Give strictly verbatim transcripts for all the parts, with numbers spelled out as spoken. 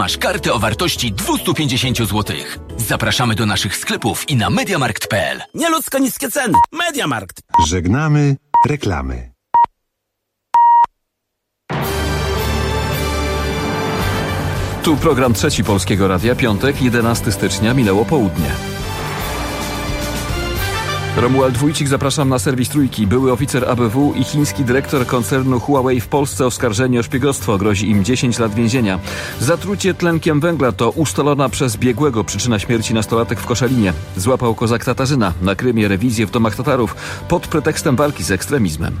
Masz kartę o wartości dwieście pięćdziesiąt złotych. Zapraszamy do naszych sklepów i na mediamarkt kropka p l. Nieludzko niskie ceny. Mediamarkt. Żegnamy reklamy. Tu program Trzeci Polskiego Radia, piątek, jedenastego stycznia, minęło południe. Romuald Wójcik, zapraszam na serwis Trójki. Były oficer A B W i chiński dyrektor koncernu Huawei w Polsce oskarżeni o szpiegostwo. Grozi im dziesięć lat więzienia. Zatrucie tlenkiem węgla to ustalona przez biegłego przyczyna śmierci nastolatek w Koszalinie. Złapał kozak Tatarzyna. Na Krymie rewizję w domach Tatarów pod pretekstem walki z ekstremizmem.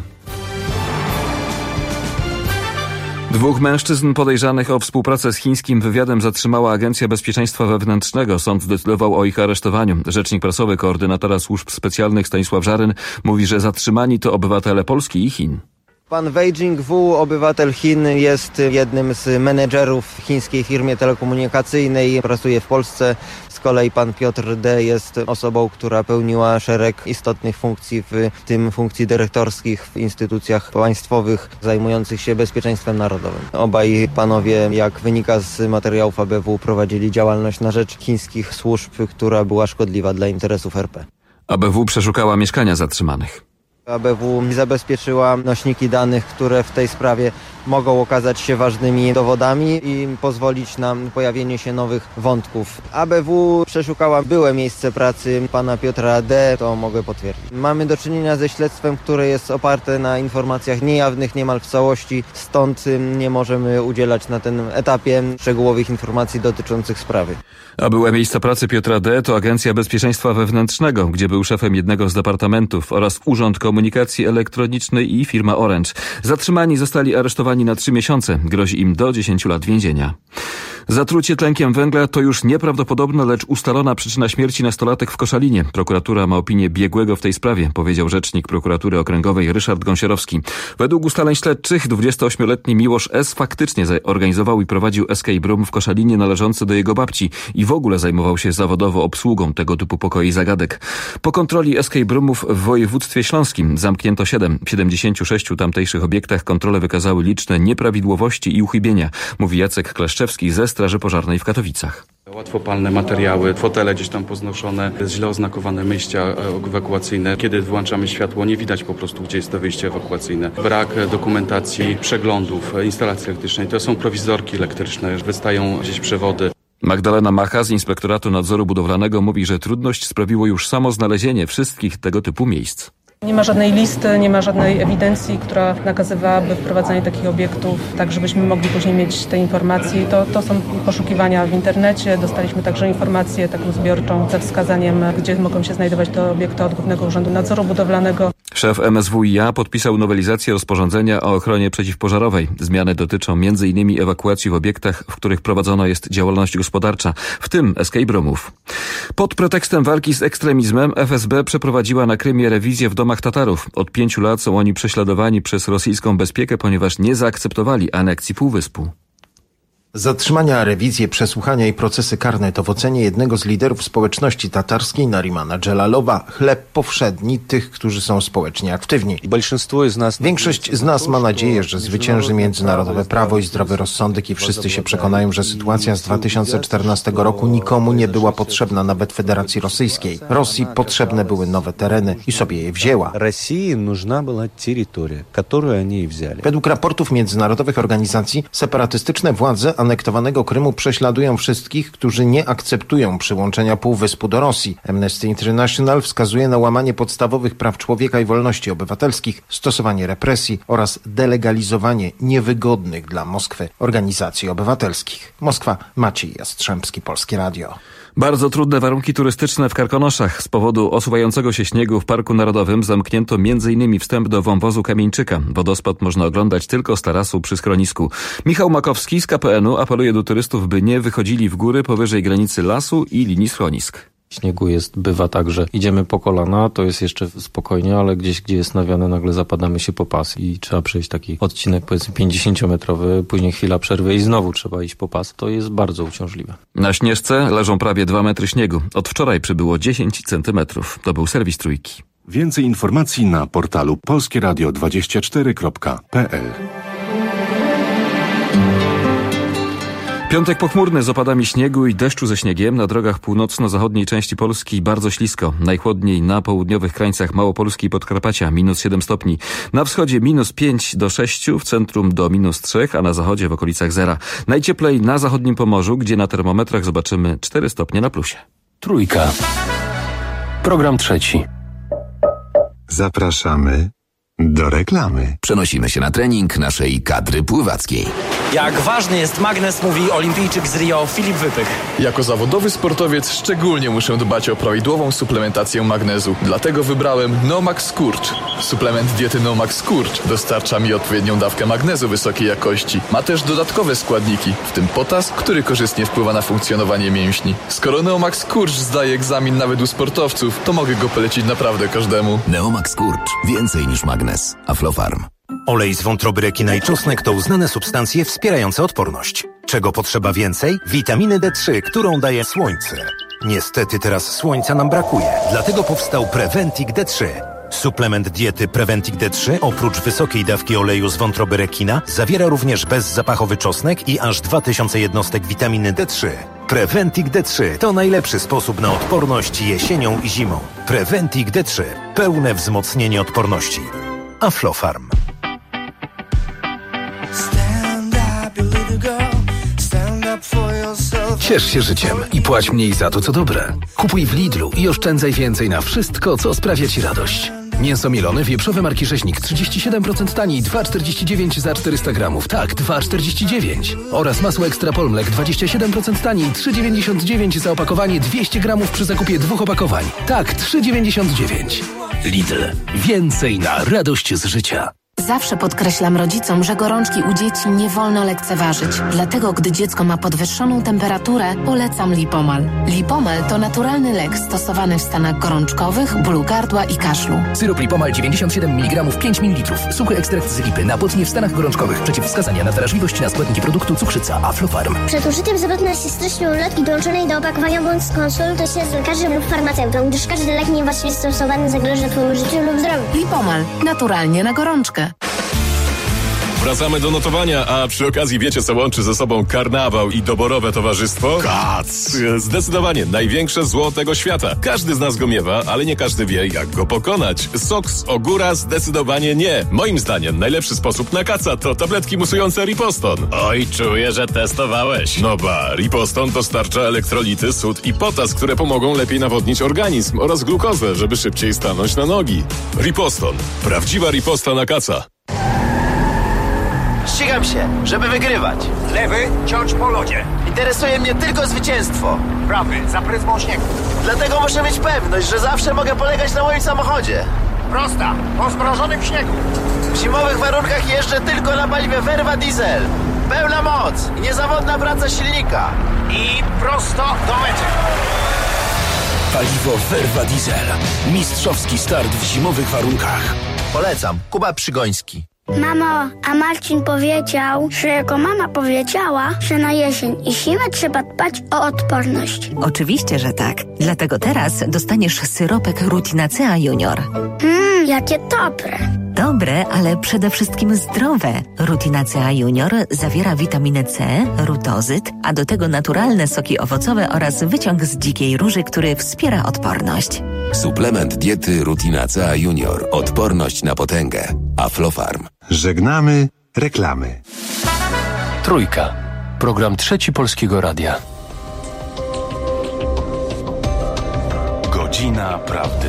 Dwóch mężczyzn podejrzanych o współpracę z chińskim wywiadem zatrzymała Agencja Bezpieczeństwa Wewnętrznego. Sąd zdecydował o ich aresztowaniu. Rzecznik prasowy koordynatora służb specjalnych Stanisław Żaryn mówi, że zatrzymani to obywatele Polski i Chin. Pan Wei Jingwu, obywatel Chin, jest jednym z menedżerów w chińskiej firmie telekomunikacyjnej, pracuje w Polsce. Z kolei pan Piotr D. jest osobą, która pełniła szereg istotnych funkcji, w tym funkcji dyrektorskich w instytucjach państwowych zajmujących się bezpieczeństwem narodowym. Obaj panowie, jak wynika z materiałów A B W, prowadzili działalność na rzecz chińskich służb, która była szkodliwa dla interesów R P. A B W przeszukała mieszkania zatrzymanych. A B W zabezpieczyła nośniki danych, które w tej sprawie mogą okazać się ważnymi dowodami i pozwolić na pojawienie się nowych wątków. A B W przeszukała byłe miejsce pracy pana Piotra D., to mogę potwierdzić. Mamy do czynienia ze śledztwem, które jest oparte na informacjach niejawnych niemal w całości, stąd nie możemy udzielać na tym etapie szczegółowych informacji dotyczących sprawy. A byłe miejsca pracy Piotra D. to Agencja Bezpieczeństwa Wewnętrznego, gdzie był szefem jednego z departamentów, oraz Urząd Komunikacji Elektronicznej i firma Orange. Zatrzymani zostali aresztowani na trzy miesiące. Grozi im do dziesięciu lat więzienia. Zatrucie tlenkiem węgla to już nieprawdopodobna, lecz ustalona przyczyna śmierci nastolatek w Koszalinie. Prokuratura ma opinię biegłego w tej sprawie, powiedział rzecznik prokuratury okręgowej Ryszard Gąsierowski. Według ustaleń śledczych dwudziestoośmioletni Miłosz S. faktycznie zorganizował i prowadził escape room w Koszalinie należący do jego babci i w ogóle zajmował się zawodowo obsługą tego typu pokoi zagadek. Po kontroli escape roomów w województwie śląskim zamknięto siedem. W siedemdziesięciu sześciu tamtejszych obiektach kontrole wykazały liczne nieprawidłowości i uchybienia, mówi Jacek Kleszczewski ze Straży Pożarnej w Katowicach. Łatwopalne materiały, fotele gdzieś tam poznoszone, źle oznakowane wyjścia ewakuacyjne. Kiedy włączamy światło, nie widać po prostu, gdzie jest to wyjście ewakuacyjne. Brak dokumentacji, przeglądów instalacji elektrycznej. To są prowizorki elektryczne, wystają gdzieś przewody. Magdalena Macha z Inspektoratu Nadzoru Budowlanego mówi, że trudność sprawiło już samo znalezienie wszystkich tego typu miejsc. Nie ma żadnej listy, nie ma żadnej ewidencji, która nakazywałaby wprowadzanie takich obiektów, tak żebyśmy mogli później mieć te informacje. To, to są poszukiwania w internecie. Dostaliśmy także informację taką zbiorczą ze wskazaniem, gdzie mogą się znajdować te obiekty od Głównego Urzędu Nadzoru Budowlanego. Szef M S W i A podpisał nowelizację rozporządzenia o ochronie przeciwpożarowej. Zmiany dotyczą między innymi ewakuacji w obiektach, w których prowadzona jest działalność gospodarcza, w tym escape roomów. Pod pretekstem walki z ekstremizmem F S B przeprowadziła na Krymie rewizję w domach Tatarów. Od pięciu lat są oni prześladowani przez rosyjską bezpiekę, ponieważ nie zaakceptowali aneksji półwyspu. Zatrzymania, rewizje, przesłuchania i procesy karne to w ocenie jednego z liderów społeczności tatarskiej, Narimana Dżelalowa, chleb powszedni tych, którzy są społecznie aktywni. Większość z nas ma nadzieję, że zwycięży międzynarodowe prawo i zdrowy rozsądek i wszyscy się przekonają, że sytuacja z dwa tysiące czternastego roku nikomu nie była potrzebna, nawet Federacji Rosyjskiej. Rosji potrzebne były nowe tereny i sobie je wzięła. Według raportów międzynarodowych organizacji separatystyczne władze anektowanego Krymu prześladują wszystkich, którzy nie akceptują przyłączenia półwyspu do Rosji. Amnesty International wskazuje na łamanie podstawowych praw człowieka i wolności obywatelskich, stosowanie represji oraz delegalizowanie niewygodnych dla Moskwy organizacji obywatelskich. Moskwa, Maciej Jastrzębski, Polskie Radio. Bardzo trudne warunki turystyczne w Karkonoszach. Z powodu osuwającego się śniegu w Parku Narodowym zamknięto między innymi wstęp do wąwozu Kamieńczyka. Wodospad można oglądać tylko z tarasu przy schronisku. Michał Makowski z K P N u apeluje do turystów, by nie wychodzili w góry powyżej granicy lasu i linii schronisk. Śniegu jest, bywa tak, że idziemy po kolana, to jest jeszcze spokojnie, ale gdzieś, gdzie jest nawiane, nagle zapadamy się po pas i trzeba przejść taki odcinek, powiedzmy pięćdziesięciometrowy, później chwila przerwy i znowu trzeba iść po pas. To jest bardzo uciążliwe. Na Śnieżce leżą prawie dwa metry śniegu. Od wczoraj przybyło dziesięć centymetrów. To był serwis Trójki. Więcej informacji na portalu polskie radio dwadzieścia cztery kropka p l. Piątek pochmurny z opadami śniegu i deszczu ze śniegiem. Na drogach północno-zachodniej części Polski bardzo ślisko. Najchłodniej na południowych krańcach Małopolski i Podkarpacia minus siedem stopni. Na wschodzie minus pięć do sześciu, w centrum do minus trzy, a na zachodzie w okolicach zera. Najcieplej na zachodnim Pomorzu, gdzie na termometrach zobaczymy cztery stopnie na plusie. Trójka. Program trzeci. Zapraszamy do reklamy. Przenosimy się na trening naszej kadry pływackiej. Jak ważny jest magnes, mówi olimpijczyk z Rio Filip Wypych. Jako zawodowy sportowiec szczególnie muszę dbać o prawidłową suplementację magnezu. Dlatego wybrałem Nomax Skurcz. Suplement diety Nomax Skurcz dostarcza mi odpowiednią dawkę magnezu wysokiej jakości. Ma też dodatkowe składniki, w tym potas, który korzystnie wpływa na funkcjonowanie mięśni. Skoro Neomax Skurcz zdaje egzamin nawet u sportowców, to mogę go polecić naprawdę każdemu. Neomax Skurcz. Więcej niż magnes. Aflofarm. Olej z wątroby rekina i czosnek to uznane substancje wspierające odporność. Czego potrzeba więcej? Witaminy D trzy, którą daje słońce. Niestety teraz słońca nam brakuje, dlatego powstał Preventic D trzy. Suplement diety Preventic D trzy oprócz wysokiej dawki oleju z wątroby rekina zawiera również bezzapachowy czosnek i aż dwa tysiące jednostek witaminy D trzy. Preventic D trzy to najlepszy sposób na odporność jesienią i zimą. Preventic D trzy. Pełne wzmocnienie odporności. Aflofarm. Ciesz się życiem i płać mniej za to, co dobre. Kupuj w Lidlu i oszczędzaj więcej na wszystko, co sprawia Ci radość. Mięso mielone wieprzowe marki Rzeźnik trzydzieści siedem procent taniej, dwa czterdzieści dziewięć za czterysta gramów. Tak, dwa czterdzieści dziewięć. Oraz masło Ekstra Polmlek dwadzieścia siedem procent taniej, trzy dziewięćdziesiąt dziewięć za opakowanie dwieście gramów przy zakupie dwóch opakowań. Tak, trzy dziewięćdziesiąt dziewięć. Lidl. Więcej na radość z życia. Zawsze podkreślam rodzicom, że gorączki u dzieci nie wolno lekceważyć. Dlatego, gdy dziecko ma podwyższoną temperaturę, polecam Lipomal. Lipomal to naturalny lek stosowany w stanach gorączkowych, bólu gardła i kaszlu. Syrop Lipomal dziewięćdziesiąt siedem miligramów, pięć mililitrów. Suchy ekstrakt z lipy na potnie w stanach gorączkowych. Przeciwwskazania na wrażliwość na składniki produktu cukrzyca Aflofarm. Przed użyciem zwrotna się stycznej ulotki dołączonej do opakowania bądź skonsultuj się z lekarzem lub farmaceutą, gdyż każdy lek niewłaściwie stosowany zagroży Twojemu życiu lub zdrowiu. Lipomal. Naturalnie na gorączkę. Wracamy do notowania, a przy okazji wiecie, co łączy ze sobą karnawał i doborowe towarzystwo? Kac! Zdecydowanie największe zło tego świata. Każdy z nas go miewa, ale nie każdy wie, jak go pokonać. Sok z ogóra zdecydowanie nie. Moim zdaniem najlepszy sposób na kaca to tabletki musujące Riposton. Oj, czuję, że testowałeś. No ba, Riposton dostarcza elektrolity, sód i potas, które pomogą lepiej nawodnić organizm oraz glukozę, żeby szybciej stanąć na nogi. Riposton. Prawdziwa riposta na kaca. Ścigam się, żeby wygrywać. Lewy, ciąć po lodzie. Interesuje mnie tylko zwycięstwo. Prawy, za pryzmą śniegu. Dlatego muszę mieć pewność, że zawsze mogę polegać na moim samochodzie. Prosta, po zmrożonym śniegu. W zimowych warunkach jeżdżę tylko na paliwie Verva Diesel. Pełna moc i niezawodna praca silnika. I prosto do mety. Paliwo Verva Diesel. Mistrzowski start w zimowych warunkach. Polecam. Kuba Przygoński. Mamo, a Marcin powiedział, że jego mama powiedziała, że na jesień i zimę trzeba dbać o odporność. Oczywiście, że tak. Dlatego teraz dostaniesz syropek Rutinacea Junior. Mmm, jakie dobre. Dobre, ale przede wszystkim zdrowe. Rutinacea Junior zawiera witaminę C, rutozyt, a do tego naturalne soki owocowe oraz wyciąg z dzikiej róży, który wspiera odporność. Suplement diety Rutinacea Junior. Odporność na potęgę. Aflofarm. Żegnamy reklamy. Trójka. Program trzeci Polskiego Radia. Godzina Prawdy.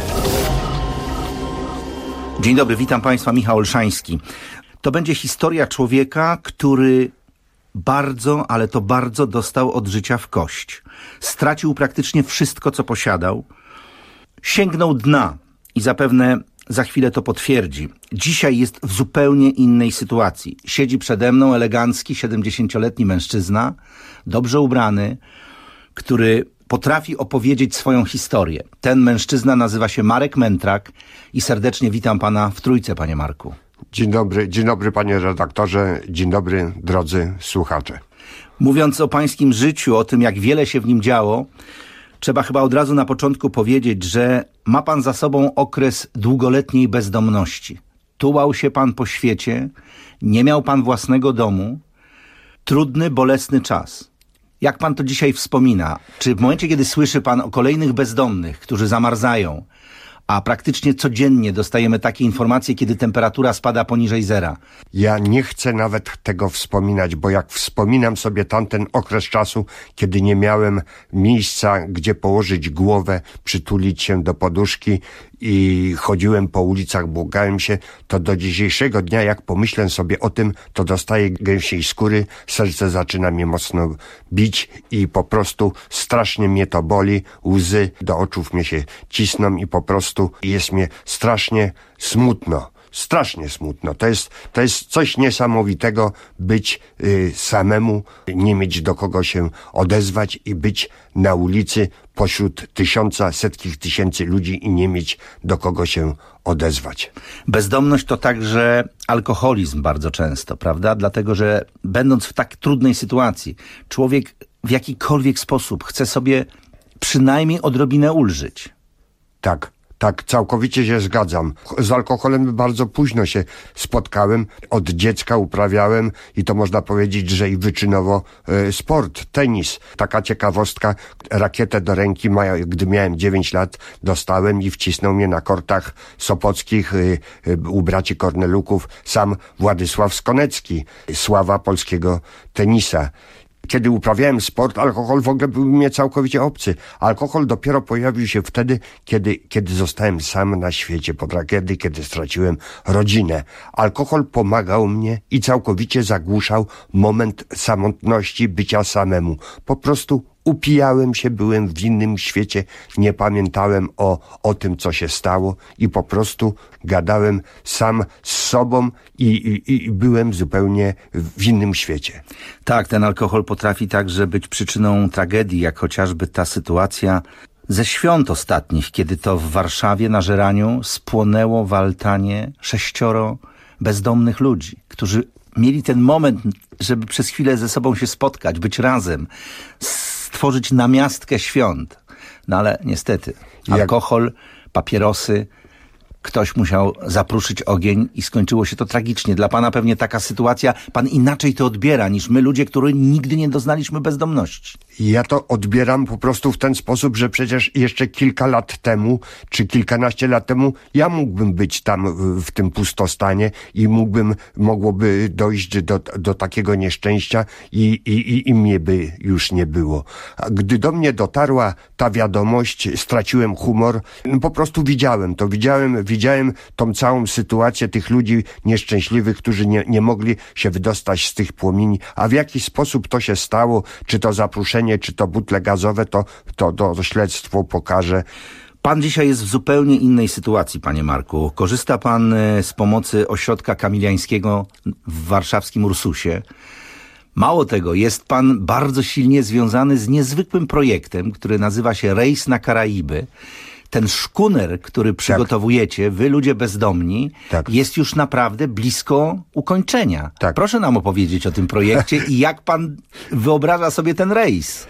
Dzień dobry, witam Państwa, Michał Olszański. To będzie historia człowieka, który bardzo, ale to bardzo dostał od życia w kość. Stracił praktycznie wszystko, co posiadał. Sięgnął dna i zapewne za chwilę to potwierdzi. Dzisiaj jest w zupełnie innej sytuacji. Siedzi przede mną elegancki, siedemdziesięcioletni mężczyzna, dobrze ubrany, który potrafi opowiedzieć swoją historię. Ten mężczyzna nazywa się Marek Mętrak i serdecznie witam pana w Trójce, panie Marku. Dzień dobry, dzień dobry panie redaktorze, dzień dobry drodzy słuchacze. Mówiąc o pańskim życiu, o tym jak wiele się w nim działo, trzeba chyba od razu na początku powiedzieć, że ma pan za sobą okres długoletniej bezdomności. Tułał się pan po świecie, nie miał pan własnego domu. Trudny, bolesny czas. Jak pan to dzisiaj wspomina? Czy w momencie, kiedy słyszy pan o kolejnych bezdomnych, którzy zamarzają, a praktycznie codziennie dostajemy takie informacje, kiedy temperatura spada poniżej zera? Ja nie chcę nawet tego wspominać, bo jak wspominam sobie tamten okres czasu, kiedy nie miałem miejsca, gdzie położyć głowę, przytulić się do poduszki i chodziłem po ulicach, błagałem się, to do dzisiejszego dnia, jak pomyślę sobie o tym, to dostaję gęsiej skóry, serce zaczyna mnie mocno bić i po prostu strasznie mnie to boli, łzy do oczów mnie się cisną i po prostu jest mnie strasznie smutno. Strasznie smutno. To jest, to jest coś niesamowitego być y, samemu, nie mieć do kogo się odezwać i być na ulicy pośród tysiąca, setkich tysięcy ludzi i nie mieć do kogo się odezwać. Bezdomność to także alkoholizm bardzo często, prawda? Dlatego, że będąc w tak trudnej sytuacji, człowiek w jakikolwiek sposób chce sobie przynajmniej odrobinę ulżyć. Tak. Tak, całkowicie się zgadzam. Z alkoholem bardzo późno się spotkałem. Od dziecka uprawiałem i to można powiedzieć, że i wyczynowo e, sport, tenis. Taka ciekawostka, rakietę do ręki, maya, gdy miałem dziewięć lat, dostałem i wcisnął mnie na kortach sopockich e, e, u braci Korneluków sam Władysław Skonecki, sława polskiego tenisa. Kiedy uprawiałem sport, alkohol w ogóle był mnie całkowicie obcy. Alkohol dopiero pojawił się wtedy, kiedy, kiedy zostałem sam na świecie po tragedii, kiedy straciłem rodzinę. Alkohol pomagał mnie i całkowicie zagłuszał moment samotności, bycia samemu. Po prostu upijałem się, byłem w innym świecie, nie pamiętałem o, o tym, co się stało i po prostu gadałem sam z sobą i, i, i byłem zupełnie w innym świecie. Tak, ten alkohol potrafi także być przyczyną tragedii, jak chociażby ta sytuacja ze świąt ostatnich, kiedy to w Warszawie na Żeraniu spłonęło w altanie sześcioro bezdomnych ludzi, którzy mieli ten moment, żeby przez chwilę ze sobą się spotkać, być razem, stworzyć namiastkę świąt. No ale niestety, alkohol, papierosy, ktoś musiał zapruszyć ogień i skończyło się to tragicznie. Dla pana pewnie taka sytuacja, pan inaczej to odbiera niż my, ludzie, którzy nigdy nie doznaliśmy bezdomności. Ja to odbieram po prostu w ten sposób, że przecież jeszcze kilka lat temu, czy kilkanaście lat temu, ja mógłbym być tam w tym pustostanie i mógłbym, mogłoby dojść do, do takiego nieszczęścia i, i, i mnie by już nie było. A gdy do mnie dotarła ta wiadomość, straciłem humor, no po prostu widziałem to, widziałem, widziałem tą całą sytuację tych ludzi nieszczęśliwych, którzy nie, nie mogli się wydostać z tych płomieni, a w jaki sposób to się stało, czy to zapruszenie, czy to butle gazowe, to, to, to śledztwo pokaże. Pan dzisiaj jest w zupełnie innej sytuacji, panie Marku. Korzysta pan z pomocy ośrodka kamiliańskiego w warszawskim Ursusie. Mało tego, jest pan bardzo silnie związany z niezwykłym projektem, który nazywa się Rejs na Karaiby. Ten szkuner, który przygotowujecie, wy ludzie bezdomni, tak, jest już naprawdę blisko ukończenia. Tak. Proszę nam opowiedzieć o tym projekcie i jak pan wyobraża sobie ten rejs.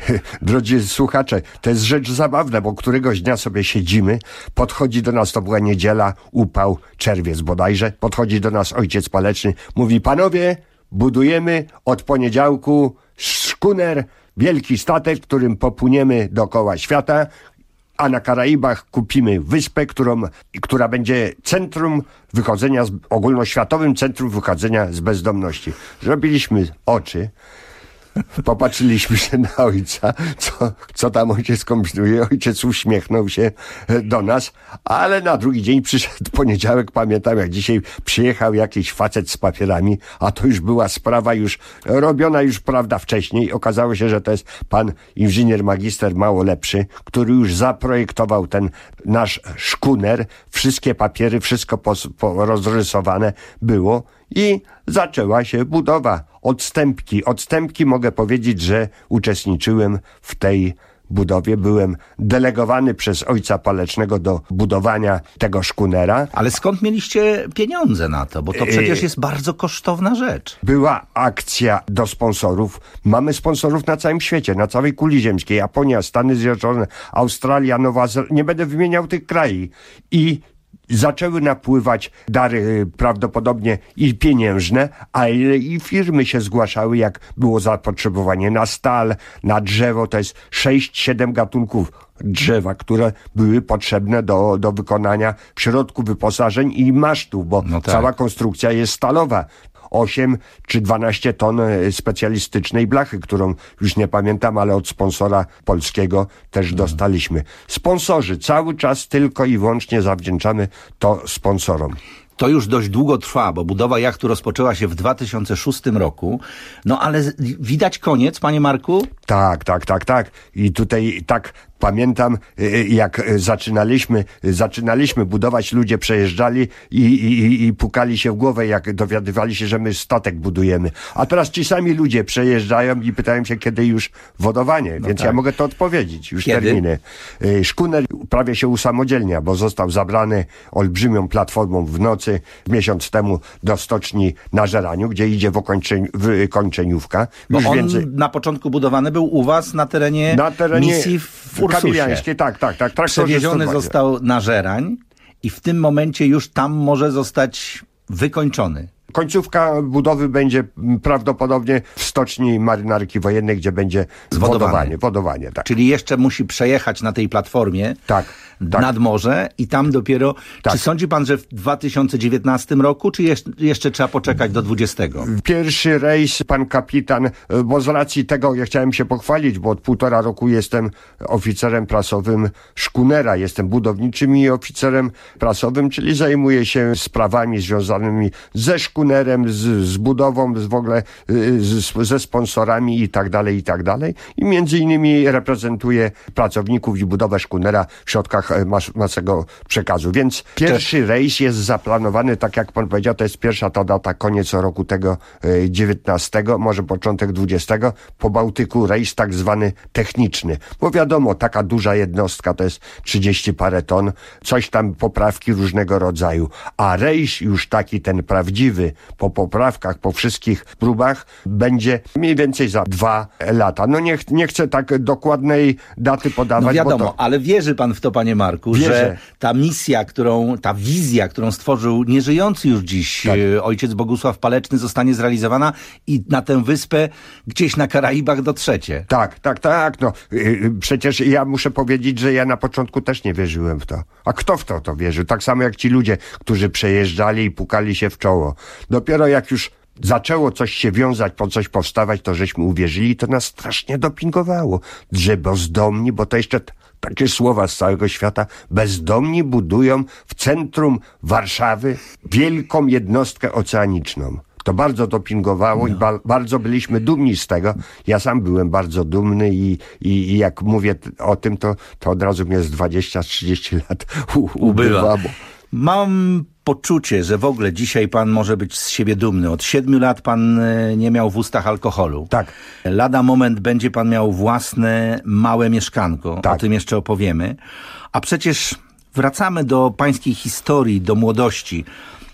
Drodzy słuchacze, to jest rzecz zabawna, bo któregoś dnia sobie siedzimy, podchodzi do nas, to była niedziela, upał, czerwiec bodajże, podchodzi do nas ojciec Paleczny, mówi: panowie, budujemy od poniedziałku szkuner, wielki statek, którym popłyniemy dookoła świata, a na Karaibach kupimy wyspę, którą, która będzie centrum wychodzenia, z, ogólnoświatowym centrum wychodzenia z bezdomności. Zrobiliśmy oczy, popatrzyliśmy się na ojca, co, co tam ojciec kombinuje. Ojciec uśmiechnął się do nas, ale na drugi dzień przyszedł poniedziałek, pamiętam jak dzisiaj, przyjechał jakiś facet z papierami, a to już była sprawa już robiona już, prawda, wcześniej. Okazało się, że to jest pan inżynier magister mało lepszy, który już zaprojektował ten nasz szkuner, wszystkie papiery, wszystko pos, po, rozrysowane było i zaczęła się budowa. Odstępki. Odstępki mogę powiedzieć, że uczestniczyłem w tej budowie. Byłem delegowany przez ojca Palecznego do budowania tego szkunera. Ale skąd mieliście pieniądze na to? Bo to przecież jest bardzo kosztowna rzecz. Była akcja do sponsorów. Mamy sponsorów na całym świecie, na całej kuli ziemskiej. Japonia, Stany Zjednoczone, Australia, Nowa Zelandia. Nie będę wymieniał tych krajów. I zaczęły napływać dary prawdopodobnie i pieniężne, ale i firmy się zgłaszały, jak było zapotrzebowanie na stal, na drzewo. To jest sześć siedem gatunków drzewa, które były potrzebne do, do wykonania w środku wyposażeń i masztów, bo no tak. cała konstrukcja jest stalowa. osiem czy dwanaście ton specjalistycznej blachy, którą już nie pamiętam, ale od sponsora polskiego też Mhm. dostaliśmy. Sponsorzy, cały czas tylko i wyłącznie zawdzięczamy to sponsorom. To już dość długo trwa, bo budowa jachtu rozpoczęła się w dwa tysiące szóstym roku. No ale z- widać koniec, panie Marku? Tak, tak, tak, tak. I tutaj tak pamiętam, y, jak y, zaczynaliśmy, y, zaczynaliśmy budować, ludzie przejeżdżali i, i, i pukali się w głowę, jak dowiadywali się, że my statek budujemy. A teraz ci sami ludzie przejeżdżają i pytają się, kiedy już wodowanie. No Więc tak. ja mogę to odpowiedzieć. Już Kiedy? terminy. Y, Szkuner prawie się usamodzielnia, bo został zabrany olbrzymią platformą w nocy miesiąc temu do stoczni na Żeraniu, gdzie idzie w okończeń- wykończeniówka. Bo Już on więcej... na początku budowany był u was na terenie, Na terenie misji w Ursusie. Kamiliańskiej, tak, tak, tak. Traktorzy Przewieziony sto dwa. został na Żerań i w tym momencie już tam może zostać wykończony. Końcówka budowy będzie mm, prawdopodobnie w stoczni marynarki wojennej, gdzie będzie Zwodowany. wodowanie. Wodowanie, tak. Czyli jeszcze musi przejechać na tej platformie tak, tak. nad morze i tam dopiero... Tak. Czy sądzi pan, że w dwa tysiące dziewiętnastym roku, czy jeszcze, jeszcze trzeba poczekać do dwudziestego? Pierwszy rejs, pan kapitan, bo z racji tego ja chciałem się pochwalić, bo od półtora roku jestem oficerem prasowym Szkunera. Jestem budowniczym i oficerem prasowym, czyli zajmuję się sprawami związanymi ze Szkunerem, z, z budową, z w ogóle y, z, ze sponsorami i tak dalej, i tak dalej. I między innymi reprezentuję pracowników i budowę Szkunera w środkach e, mas, masowego przekazu. Więc pierwszy rejs jest zaplanowany, tak jak pan powiedział, to jest pierwsza ta data, koniec roku tego e, dziewiętnastego, może początek dwudziestego, po Bałtyku rejs tak zwany techniczny. Bo wiadomo, taka duża jednostka to jest trzydzieści parę ton, coś tam poprawki różnego rodzaju. A rejs już taki, ten prawdziwy, po poprawkach, po wszystkich próbach, będzie mniej więcej za dwa lata. No nie, nie chcę tak dokładnej daty podawać, No wiadomo, bo to... ale wierzy pan w to, panie Marku, Wierzę. że ta misja, którą, ta wizja, którą stworzył nieżyjący już dziś Tak. e, ojciec Bogusław Paleczny, zostanie zrealizowana i na tę wyspę gdzieś na Karaibach dotrzecie. Tak, tak, tak, no. Yy, Przecież ja muszę powiedzieć, że ja na początku też nie wierzyłem w to. A kto w to to wierzył? Tak samo jak ci ludzie, którzy przejeżdżali i pukali się w czoło. Dopiero jak już zaczęło coś się wiązać, po coś powstawać, to żeśmy uwierzyli i to nas strasznie dopingowało. Że bezdomni, bo to jeszcze t- takie słowa z całego świata, bezdomni budują w centrum Warszawy wielką jednostkę oceaniczną. To bardzo dopingowało no. i ba- bardzo byliśmy dumni z tego. Ja sam byłem bardzo dumny i, i, i jak mówię t- o tym, to, to od razu mnie z dwadzieścia trzydzieści lat u- ubywa. Bo... Mam poczucie, że w ogóle dzisiaj pan może być z siebie dumny. Od siedmiu lat pan e, nie miał w ustach alkoholu. Tak. Lada moment będzie pan miał własne małe mieszkanko. Tak. O tym jeszcze opowiemy. A przecież wracamy do pańskiej historii, do młodości.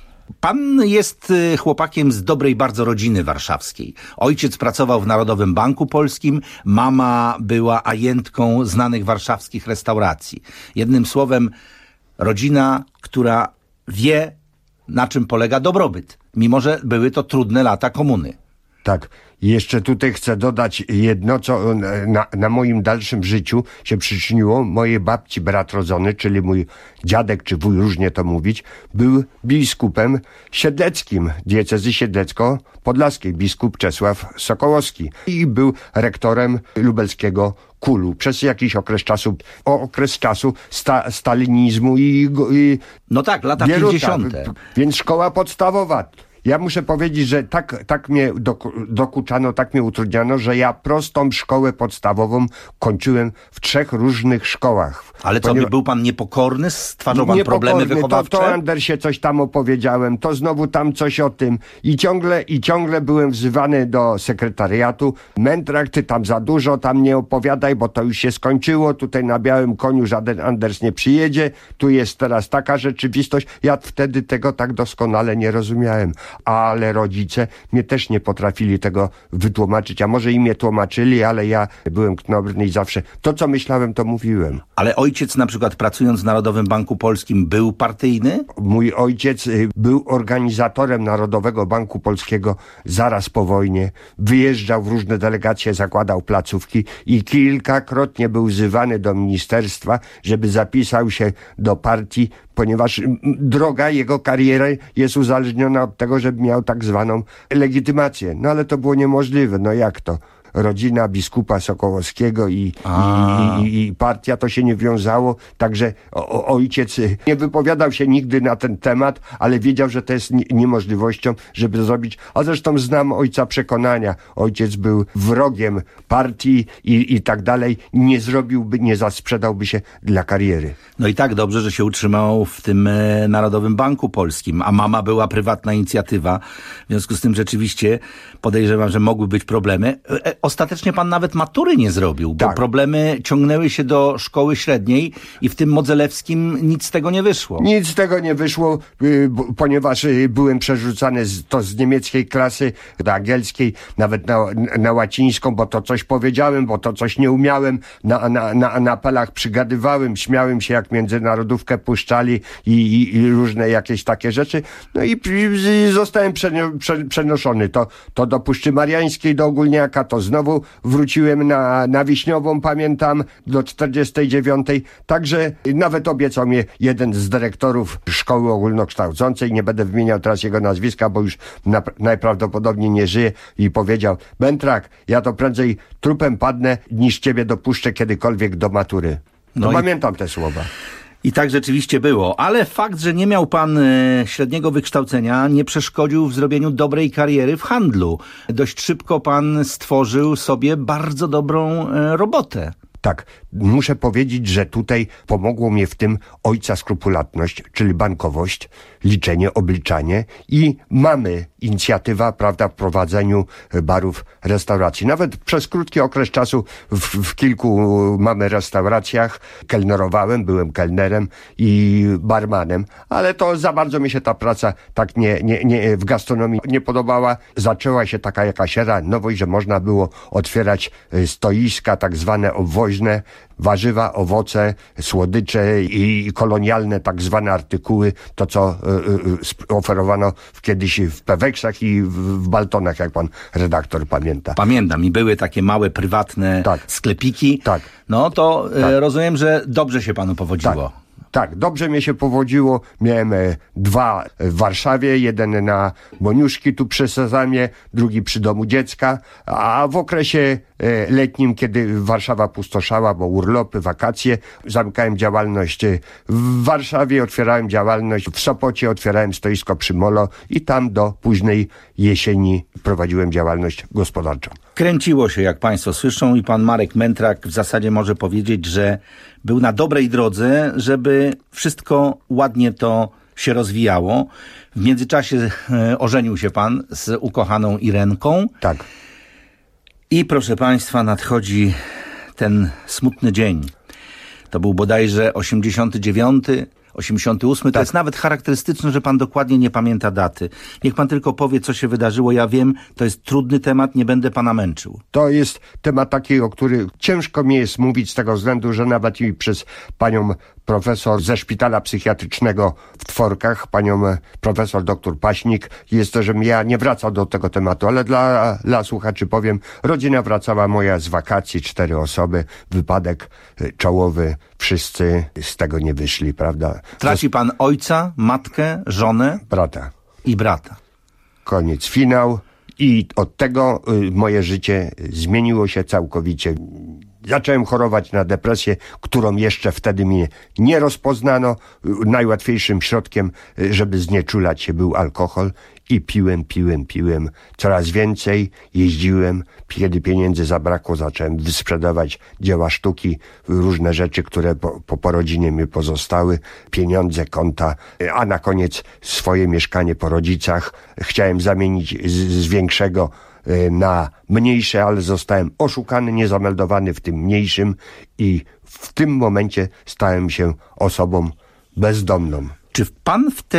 Pan jest y, chłopakiem z dobrej bardzo rodziny warszawskiej. Ojciec pracował w Narodowym Banku Polskim, mama była agentką znanych warszawskich restauracji. Jednym słowem, rodzina, która wie, na czym polega dobrobyt, mimo że były to trudne lata komuny. Tak. I jeszcze tutaj chcę dodać jedno, co na, na moim dalszym życiu się przyczyniło. Mojej babci brat rodzony, czyli mój dziadek, czy wuj, różnie to mówić, był biskupem siedleckim diecezji siedlecko-podlaskiej, biskup Czesław Sokołowski. I był rektorem lubelskiego Kulu przez jakiś okres czasu, o okres czasu sta, stalinizmu i, i no tak, lata Bieruta, pięćdziesiąte. Więc szkoła podstawowa. Ja muszę powiedzieć, że tak, tak mnie doku, dokuczano, tak mnie utrudniano, że ja prostą szkołę podstawową kończyłem w trzech różnych szkołach. Ale co, Ponieważ... był pan niepokorny? Stwarzał pan problemy wychowawcze? To, to Andersie coś tam opowiedziałem, to znowu tam coś o tym. I ciągle, i ciągle byłem wzywany do sekretariatu. Mędrak, ty tam za dużo, tam nie opowiadaj, bo to już się skończyło. Tutaj na białym koniu żaden Anders nie przyjedzie. Tu jest teraz taka rzeczywistość. Ja wtedy tego tak doskonale nie rozumiałem. ale rodzice mnie też nie potrafili tego wytłumaczyć, a może im je tłumaczyli, ale ja byłem knobrny i zawsze to, co myślałem, to mówiłem. Ale ojciec na przykład pracując w Narodowym Banku Polskim był partyjny? Mój ojciec był organizatorem Narodowego Banku Polskiego zaraz po wojnie. Wyjeżdżał w różne delegacje, zakładał placówki i kilkakrotnie był wzywany do ministerstwa, żeby zapisał się do partii, ponieważ droga jego kariery jest uzależniona od tego, żeby miał tak zwaną legitymację. No ale to było niemożliwe. No jak to? Rodzina biskupa Sokołowskiego i, i, i, i partia to się nie wiązało, także o, ojciec nie wypowiadał się nigdy na ten temat, ale wiedział, że to jest nie, niemożliwością, żeby zrobić, a zresztą znam ojca przekonania. Ojciec był wrogiem partii i, i tak dalej, nie zrobiłby, nie zasprzedałby się dla kariery. No i tak dobrze, że się utrzymał w tym e, Narodowym Banku Polskim, a mama była prywatna inicjatywa, w związku z tym rzeczywiście podejrzewam, że mogły być problemy. E, Ostatecznie pan nawet matury nie zrobił, bo tak. Problemy ciągnęły się do szkoły średniej i w tym Modzelewskim nic z tego nie wyszło. Nic z tego nie wyszło, y, ponieważ y, byłem przerzucany z, to z niemieckiej klasy do angielskiej, nawet na, na łacińską, bo to coś powiedziałem, bo to coś nie umiałem. Na, na, na, na apelach przygadywałem, śmiałem się, jak międzynarodówkę puszczali i, i, i różne jakieś takie rzeczy. No i, i zostałem przenio, prze, przenoszony to, to do Puszczy Mariańskiej, do Ogólniaka, to znowu wróciłem na, na Wiśniową, pamiętam, do czterdziestej dziewiątej. Także nawet obiecał mnie jeden z dyrektorów szkoły ogólnokształcącej, nie będę wymieniał teraz jego nazwiska, bo już na, najprawdopodobniej nie żyje, i powiedział: Bętrak, ja to prędzej trupem padnę, niż ciebie dopuszczę kiedykolwiek do matury. No, no i... pamiętam te słowa. I tak rzeczywiście było, ale fakt, że nie miał pan e, średniego wykształcenia, nie przeszkodził w zrobieniu dobrej kariery w handlu. Dość szybko pan stworzył sobie bardzo dobrą e, robotę. Tak, muszę powiedzieć, że tutaj pomogło mnie w tym ojca skrupulatność, czyli bankowość, liczenie, obliczanie, i mamy inicjatywa, prawda, w prowadzeniu barów, restauracji. Nawet przez krótki okres czasu w, w kilku mamy restauracjach kelnerowałem, byłem kelnerem i barmanem, ale to za bardzo mi się ta praca tak nie, nie, nie w gastronomii nie podobała. Zaczęła się taka jakaś era, nowość, że można było otwierać stoiska, tak zwane obwoźne, warzywa, owoce, słodycze i kolonialne tak zwane artykuły, to co y, y, oferowano kiedyś w Peweksach i w, w Baltonach, jak pan redaktor pamięta. Pamiętam, i były takie małe, prywatne tak. sklepiki. Tak. No to tak. y, rozumiem, że dobrze się panu powodziło. Tak. Tak, dobrze mi się powodziło. Miałem e, dwa w Warszawie, jeden na Moniuszki tu przy Sezamie, drugi przy Domu Dziecka, a w okresie e, letnim, kiedy Warszawa pustoszała, bo urlopy, wakacje, zamykałem działalność w Warszawie, otwierałem działalność w Sopocie, otwierałem stoisko przy Molo i tam do późnej jesieni prowadziłem działalność gospodarczą. Kręciło się, jak państwo słyszą, i pan Marek Mentrak w zasadzie może powiedzieć, że był na dobrej drodze, żeby wszystko ładnie to się rozwijało. W międzyczasie e, ożenił się pan z ukochaną Irenką. Tak. I proszę państwa, nadchodzi ten smutny dzień. To był bodajże osiemdziesiąty dziewiąty, osiemdziesiąty ósmy. To tak. jest nawet charakterystyczne, że pan dokładnie nie pamięta daty. Niech pan tylko powie, co się wydarzyło. Ja wiem, to jest trudny temat, nie będę pana męczył. To jest temat taki, o który ciężko mi jest mówić, z tego względu, że nawet i przez panią profesor ze szpitala psychiatrycznego w Tworkach, panią profesor doktor Paśnik, jest to, żebym ja nie wracał do tego tematu, ale dla, dla słuchaczy powiem, rodzina wracała moja z wakacji, cztery osoby, wypadek czołowy, wszyscy z tego nie wyszli, prawda? Traci pan ojca, matkę, żonę? Brata. I brata. Koniec, finał. I od tego y, moje życie zmieniło się całkowicie. Zacząłem chorować na depresję, którą jeszcze wtedy mnie nie rozpoznano. Najłatwiejszym środkiem, żeby znieczulać się, był alkohol. I piłem, piłem, piłem. Coraz więcej jeździłem. Kiedy pieniędzy zabrakło, zacząłem wysprzedawać dzieła sztuki, różne rzeczy, które po, po, po rodzinie mi pozostały. Pieniądze, konta, a na koniec swoje mieszkanie po rodzicach. Chciałem zamienić z, z większego na mniejsze, ale zostałem oszukany, niezameldowany w tym mniejszym i w tym momencie stałem się osobą bezdomną. Czy pan wtedy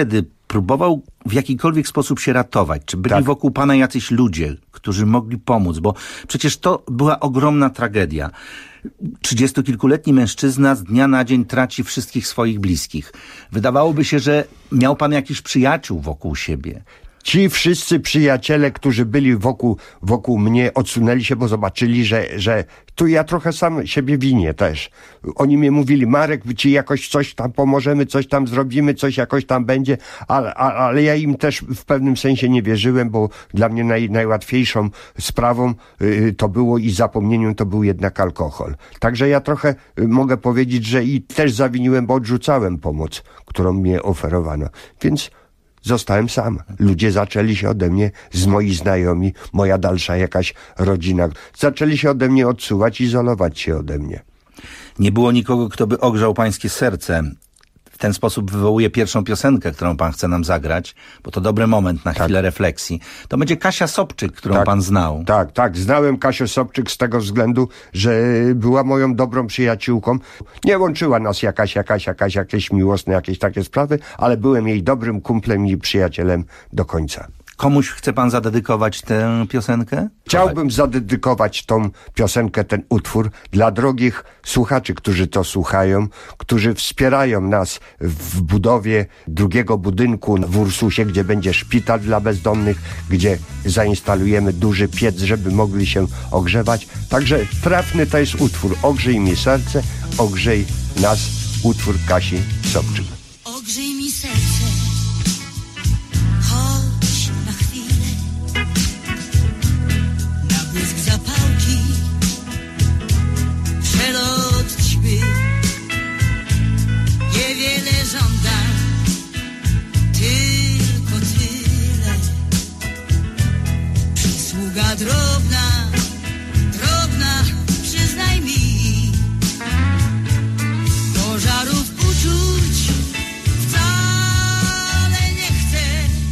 próbował w jakikolwiek sposób się ratować? Czy byli Tak. wokół pana jacyś ludzie, którzy mogli pomóc? Bo przecież to była ogromna tragedia. Trzydziestokilkuletni mężczyzna z dnia na dzień traci wszystkich swoich bliskich. Wydawałoby się, że miał pan jakichś przyjaciół wokół siebie. Ci wszyscy przyjaciele, którzy byli wokół, wokół mnie, odsunęli się, bo zobaczyli, że, że tu ja trochę sam siebie winię też. Oni mi mówili, Marek, ci jakoś coś tam pomożemy, coś tam zrobimy, coś jakoś tam będzie, ale, ale ja im też w pewnym sensie nie wierzyłem, bo dla mnie naj, najłatwiejszą sprawą y, to było i zapomnieniem to był jednak alkohol. Także ja trochę y, mogę powiedzieć, że i też zawiniłem, bo odrzucałem pomoc, którą mi oferowano. Więc zostałem sam. Ludzie zaczęli się ode mnie, z moi znajomi, moja dalsza jakaś rodzina, zaczęli się ode mnie odsuwać, izolować się ode mnie. Nie było nikogo, kto by ogrzał pańskie serce. W ten sposób wywołuje pierwszą piosenkę, którą pan chce nam zagrać, bo to dobry moment na chwilę tak. refleksji. To będzie Kasia Sobczyk, którą tak, pan znał. Tak, tak. Znałem Kasię Sobczyk z tego względu, że była moją dobrą przyjaciółką. Nie łączyła nas jakaś, jakaś, jakaś, jakieś miłosne, jakieś takie sprawy, ale byłem jej dobrym kumplem i przyjacielem do końca. Komuś chce pan zadedykować tę piosenkę? Chciałbym zadedykować tą piosenkę, ten utwór dla drogich słuchaczy, którzy to słuchają, którzy wspierają nas w budowie drugiego budynku w Ursusie, gdzie będzie szpital dla bezdomnych, gdzie zainstalujemy duży piec, żeby mogli się ogrzewać. Także trafny to jest utwór. Ogrzej mi serce, ogrzej nas, utwór Kasi Sobczyk. Ogrzej mi serce, chodź na chwilę, na błysk zapałki, przelot ćmy. Niewiele żądam, tylko tyle. Przysługa drobna, drobna, przyznaj mi. Pożarów uczuć wcale nie chcę.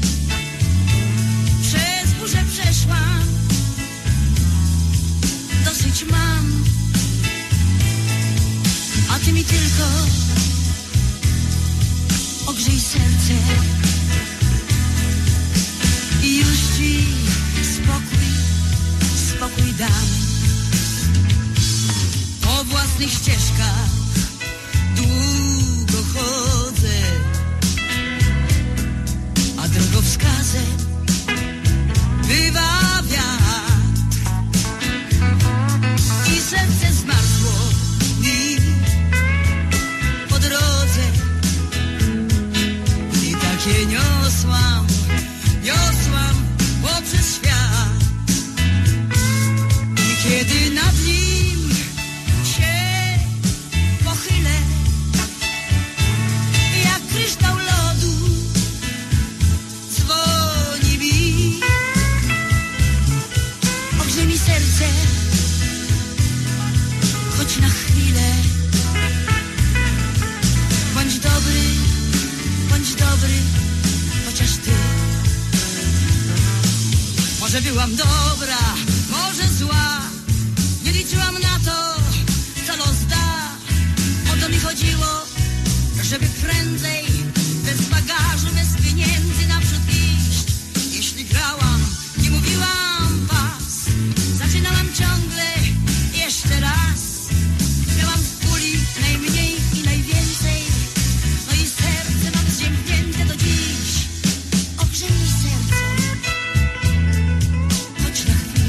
Przez burzę przeszłam, dosyć mam. A ty mi tylko ogrzej serce i już ci spokój, spokój dam. Po własnych ścieżkach długo chodzę, a drogowskazem bywa wiatr i serce zmarzło mi po drodze. I takie niosłam, niosłam poprzez świat. I kiedy nad nim się pochylę, jak kryształ lodu dzwoni mi. Ogrzej mi serce, choć na chwilę. Bądź dobry, bądź dobry, chociaż ty. Może byłam dobra, może zła, nie liczyłam na to, co los da. O to mi chodziło, żeby prędzej, bez bagażu, bez pieniędzy naprzód iść. Jeśli grałam, nie mówiłam pas, zaczynałam ciągle jeszcze raz. Miałam w puli najmniej i najwięcej, no i serce mam zziębnięte do dziś. Ogrzej mi serce, choć na chwilę.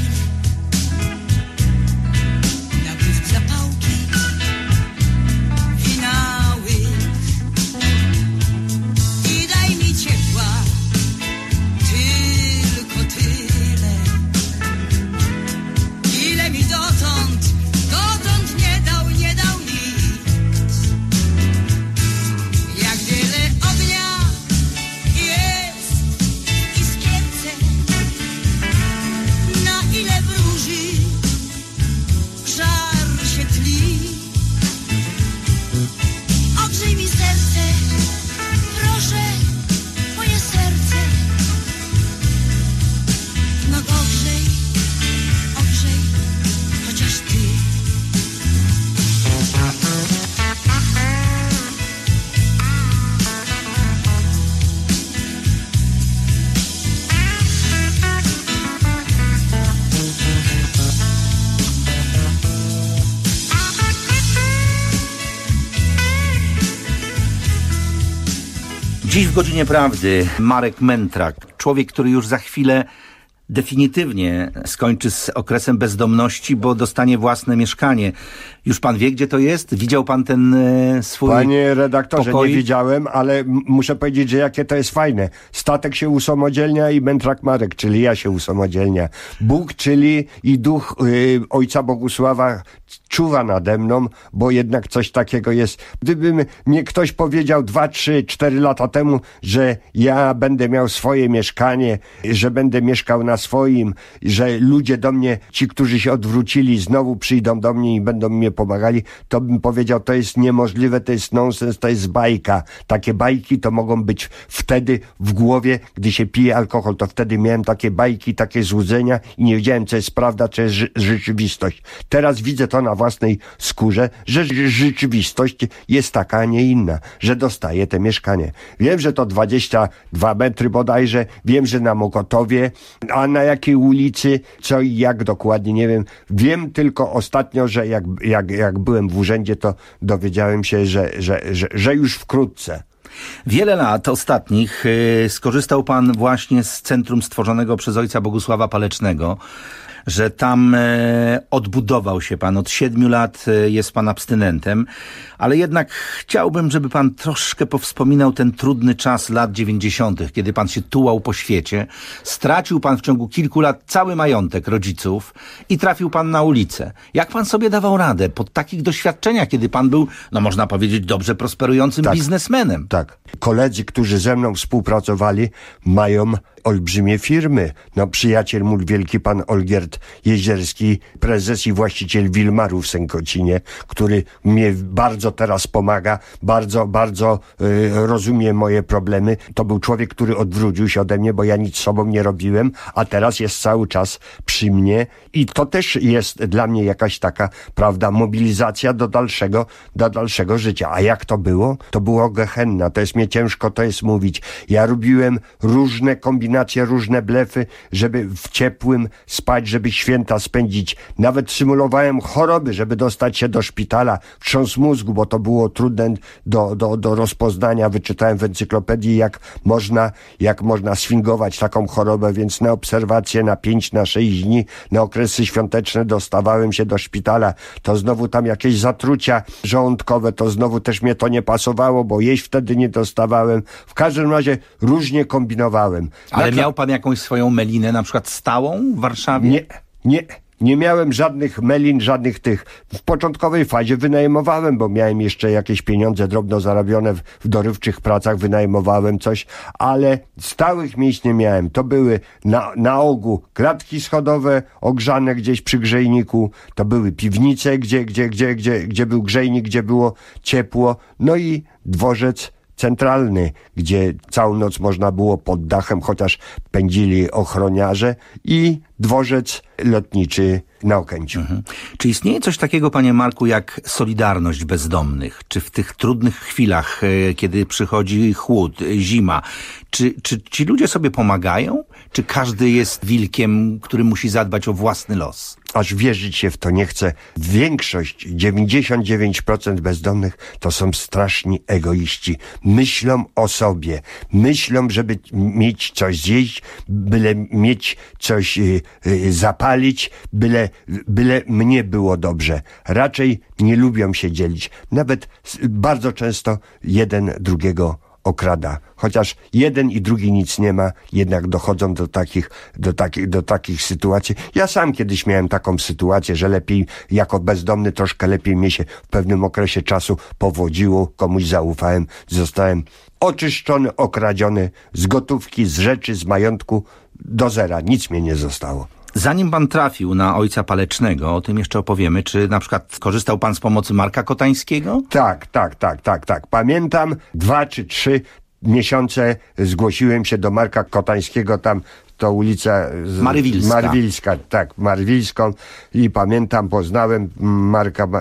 Dziś w Godzinie Prawdy Marek Mentrak, człowiek, który już za chwilę definitywnie skończy z okresem bezdomności, bo dostanie własne mieszkanie. Już pan wie, gdzie to jest? Widział pan ten e, swój Panie redaktorze, pokoi? Nie widziałem, ale m- muszę powiedzieć, że jakie to jest fajne. Statek się usamodzielnia i Mentrak Marek, czyli ja się usamodzielnia. Bóg, czyli i duch y, Ojca Bogusława czuwa nade mną, bo jednak coś takiego jest. Gdyby mnie ktoś powiedział dwa, trzy, cztery lata temu, że ja będę miał swoje mieszkanie, że będę mieszkał na swoim, że ludzie do mnie, ci, którzy się odwrócili, znowu przyjdą do mnie i będą mi pomagali, to bym powiedział, to jest niemożliwe, to jest nonsens, to jest bajka. Takie bajki to mogą być wtedy w głowie, gdy się pije alkohol, to wtedy miałem takie bajki, takie złudzenia i nie wiedziałem, co jest prawda, co jest ży- rzeczywistość. Teraz widzę to na własnej skórze, że ży- rzeczywistość jest taka, a nie inna, że dostaję te mieszkanie. Wiem, że to dwadzieścia dwa metry bodajże, wiem, że na Mokotowie, a na jakiej ulicy, co i jak dokładnie, nie wiem. Wiem tylko ostatnio, że jak, jak, jak byłem w urzędzie, to dowiedziałem się, że, że, że, że już wkrótce. Wiele lat ostatnich y, skorzystał pan właśnie z centrum stworzonego przez ojca Bogusława Palecznego, że tam e, odbudował się pan. Od siedmiu lat e, jest pan abstynentem, ale jednak chciałbym, żeby pan troszkę powspominał ten trudny czas lat dziewięćdziesiątych, kiedy pan się tułał po świecie. Stracił pan w ciągu kilku lat cały majątek rodziców i trafił pan na ulicę. Jak pan sobie dawał radę po takich doświadczeniach, kiedy pan był, no można powiedzieć, dobrze prosperującym tak, biznesmenem? Tak. Koledzy, którzy ze mną współpracowali, mają olbrzymie firmy. No przyjaciel mój, wielki pan Olgierd Jezierski, prezes i właściciel Wilmaru w Sękocinie, który mnie bardzo teraz pomaga, bardzo, bardzo y, rozumie moje problemy. To był człowiek, który odwrócił się ode mnie, bo ja nic z sobą nie robiłem, a teraz jest cały czas przy mnie i to też jest dla mnie jakaś taka, prawda, mobilizacja do dalszego, do dalszego życia. A jak to było? To było gehenna. To jest mnie ciężko to jest mówić. Ja robiłem różne kombinacje, różne blefy, żeby w ciepłym spać, żeby święta spędzić. Nawet symulowałem choroby, żeby dostać się do szpitala. Wstrząs mózgu, bo to było trudne do, do, do rozpoznania. Wyczytałem w encyklopedii, jak można, jak można sfingować taką chorobę, więc na obserwacje na pięć, na sześć dni, na okresy świąteczne dostawałem się do szpitala. To znowu tam jakieś zatrucia żołądkowe, to znowu też mnie to nie pasowało, bo jeść wtedy nie dostawałem. W każdym razie różnie kombinowałem. Ale Na- miał pan jakąś swoją melinę, na przykład stałą w Warszawie? Nie, nie. Nie miałem żadnych melin, żadnych tych. W początkowej fazie wynajmowałem, bo miałem jeszcze jakieś pieniądze drobno zarobione w, w dorywczych pracach, wynajmowałem coś, ale stałych miejsc nie miałem. To były na, na ogół klatki schodowe ogrzane gdzieś przy grzejniku, to były piwnice, gdzie, gdzie, gdzie, gdzie, gdzie był grzejnik, gdzie było ciepło, no i dworzec centralny, gdzie całą noc można było pod dachem, chociaż pędzili ochroniarze, i dworzec lotniczy na Okęciu. Mhm. Czy istnieje coś takiego, panie Marku, jak solidarność bezdomnych? Czy w tych trudnych chwilach, e, kiedy przychodzi chłód, e, zima, czy, czy ci ludzie sobie pomagają? Czy każdy jest wilkiem, który musi zadbać o własny los? Aż wierzyć się w to nie chcę. Większość, dziewięćdziesiąt dziewięć procent bezdomnych to są straszni egoiści. Myślą o sobie. Myślą, żeby mieć coś zjeść, byle mieć coś y, y, zapalić, byle, byle mnie było dobrze. Raczej nie lubią się dzielić. Nawet bardzo często jeden drugiego okrada. Chociaż jeden i drugi nic nie ma, jednak dochodzą do takich, do takich, do takich sytuacji. Ja sam kiedyś miałem taką sytuację, że lepiej, jako bezdomny, troszkę lepiej mnie się w pewnym okresie czasu powodziło, komuś zaufałem, zostałem oczyszczony, okradziony z gotówki, z rzeczy, z majątku do zera. Nic mnie nie zostało. Zanim pan trafił na ojca Palecznego, o tym jeszcze opowiemy, czy na przykład korzystał pan z pomocy Marka Kotańskiego? Tak, tak, tak, tak, tak. Pamiętam, dwa czy trzy miesiące zgłosiłem się do Marka Kotańskiego, tam to ulica z... Marywilska. Marywilska, tak, Marywilską, i pamiętam, poznałem Marka,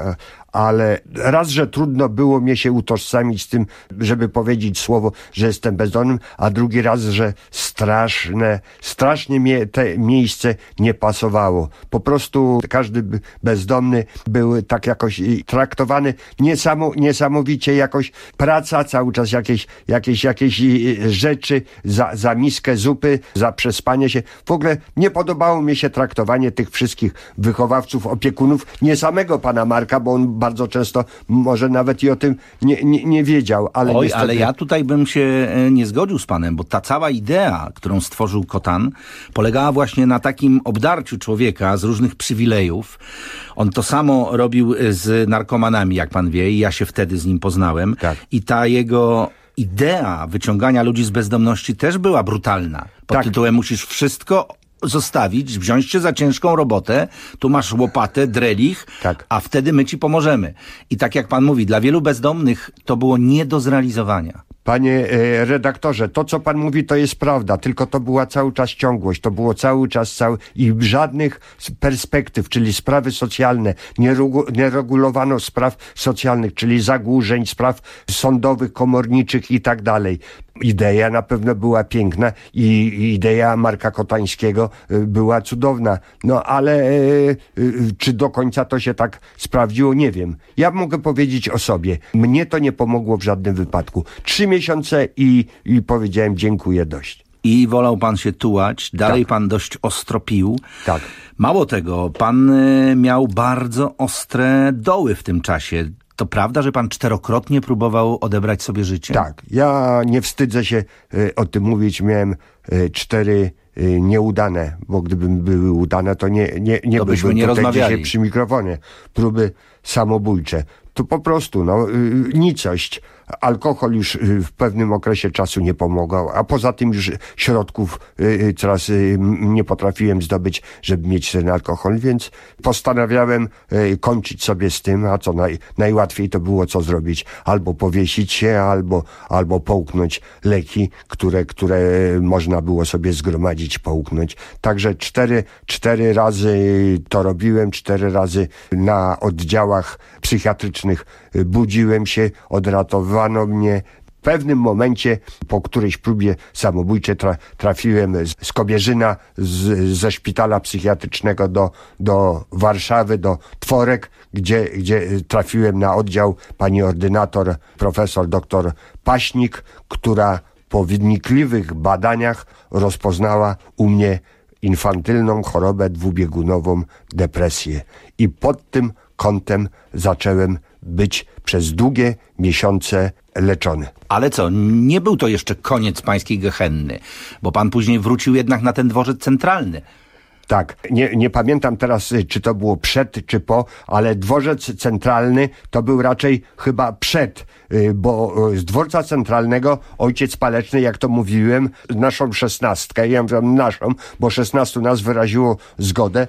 ale raz, że trudno było mnie się utożsamić z tym, żeby powiedzieć słowo, że jestem bezdomnym, a drugi raz, że straszne, strasznie mnie te miejsce nie pasowało. Po prostu każdy bezdomny był tak jakoś traktowany niesamo, niesamowicie, jakoś praca, cały czas jakieś, jakieś, jakieś rzeczy za, za miskę zupy, za przespanie się. W ogóle nie podobało mi się traktowanie tych wszystkich wychowawców, opiekunów, nie samego pana Marka, bo on bardzo często może nawet i o tym nie, nie, nie wiedział. Ale Oj, niestety... ale ja tutaj bym się nie zgodził z panem, bo ta cała idea, którą stworzył Kotan, polegała właśnie na takim obdarciu człowieka z różnych przywilejów. On to samo robił z narkomanami, jak pan wie, i ja się wtedy z nim poznałem. Tak. I ta jego idea wyciągania ludzi z bezdomności też była brutalna. Pod tak. tytułem musisz wszystko zostawić, wziąć się za ciężką robotę, tu masz łopatę, drelich, tak. a wtedy my ci pomożemy. I tak jak pan mówi, dla wielu bezdomnych to było nie do zrealizowania. Panie e, redaktorze, to co pan mówi to jest prawda, tylko to była cały czas ciągłość, to było cały czas cały i żadnych perspektyw, czyli sprawy socjalne, nie, regu, nie regulowano spraw socjalnych, czyli zagłużeń, spraw sądowych, komorniczych i tak dalej. Idea na pewno była piękna i, i idea Marka Kotańskiego y, była cudowna, no ale y, y, czy do końca to się tak sprawdziło, nie wiem. Ja mogę powiedzieć o sobie, mnie to nie pomogło w żadnym wypadku. Trzy miesiące i, i powiedziałem dziękuję, dość. I wolał pan się tułać, dalej tak. pan dość ostro pił. Tak. Mało tego, pan y, miał bardzo ostre doły w tym czasie. To prawda, że pan czterokrotnie próbował odebrać sobie życie? Tak, ja nie wstydzę się y, o tym mówić, miałem y, cztery y, nieudane, bo gdybym były udane, to nie, nie, nie to byśmy byłbym nie tutaj rozmawiali. dzisiaj przy mikrofonie. Próby samobójcze. To po prostu, no, y, nicość. Alkohol już y, w pewnym okresie czasu nie pomagał, a poza tym już środków y, coraz y, nie potrafiłem zdobyć, żeby mieć ten alkohol, więc postanawiałem y, kończyć sobie z tym, a co naj, najłatwiej to było co zrobić? Albo powiesić się, albo, albo połknąć leki, które, które można było sobie zgromadzić, połknąć. Także cztery, cztery razy to robiłem, cztery razy na oddziałach psychiatrycznych budziłem się, odratowałem mnie. W pewnym momencie, po którejś próbie samobójczej tra- trafiłem z, z Kobierzyna, z, ze szpitala psychiatrycznego do, do Warszawy, do Tworek, gdzie, gdzie trafiłem na oddział pani ordynator, profesor doktor Paśnik, która po wnikliwych badaniach rozpoznała u mnie infantylną chorobę dwubiegunową, depresję. I pod tym kątem zacząłem być przez długie miesiące leczony. Ale co, nie był to jeszcze koniec pańskiej gehenny, bo pan później wrócił jednak na ten dworzec centralny. Tak, nie, nie pamiętam teraz, czy to było przed, czy po, ale dworzec centralny to był raczej chyba przed, bo z dworca centralnego ojciec Paleczny, jak to mówiłem, naszą szesnastkę, ja mówię naszą, bo szesnastu nas wyraziło zgodę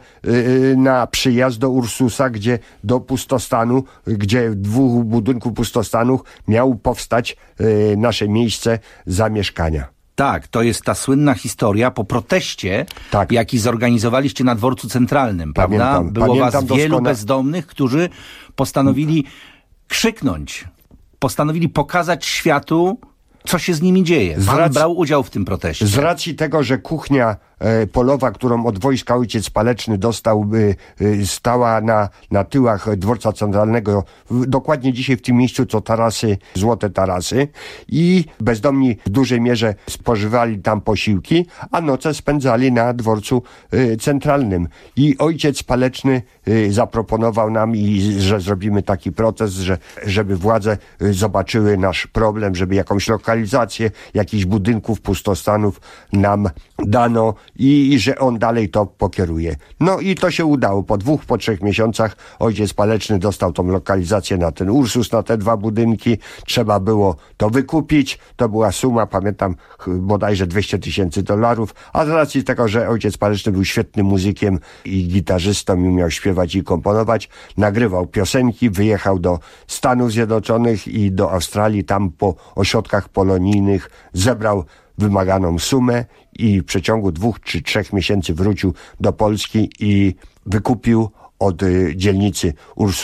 na przyjazd do Ursusa, gdzie do pustostanu, gdzie w dwóch budynków pustostanów miało powstać nasze miejsce zamieszkania. Tak, to jest ta słynna historia po proteście, tak. jaki zorganizowaliście na dworcu centralnym, prawda? Pamiętam, Było pamiętam was wielu doskonale. bezdomnych, którzy postanowili krzyknąć, postanowili pokazać światu, co się z nimi dzieje. Pan racji, brał udział w tym proteście. Z racji tego, że kuchnia e, polowa, którą od wojska ojciec Paleczny dostał, e, e, stała na, na tyłach dworca centralnego, w, dokładnie dzisiaj w tym miejscu, co tarasy, złote tarasy, i bezdomni w dużej mierze spożywali tam posiłki, a noce spędzali na dworcu e, centralnym. I ojciec Paleczny e, zaproponował nam, i, że zrobimy taki protest, że, żeby władze e, zobaczyły nasz problem, żeby jakąś lokalizację jakichś budynków, pustostanów nam dano i, i że on dalej to pokieruje. No i to się udało. Po dwóch, po trzech miesiącach ojciec Paleczny dostał tą lokalizację na ten Ursus, na te dwa budynki. Trzeba było to wykupić. To była suma, pamiętam, bodajże dwieście tysięcy dolarów, a z racji tego, że ojciec Paleczny był świetnym muzykiem i gitarzystą i umiał śpiewać i komponować, nagrywał piosenki, wyjechał do Stanów Zjednoczonych i do Australii, tam po ośrodkach polonijnych zebrał wymaganą sumę i w przeciągu dwóch czy trzech miesięcy wrócił do Polski i wykupił od y, dzielnicy Ursus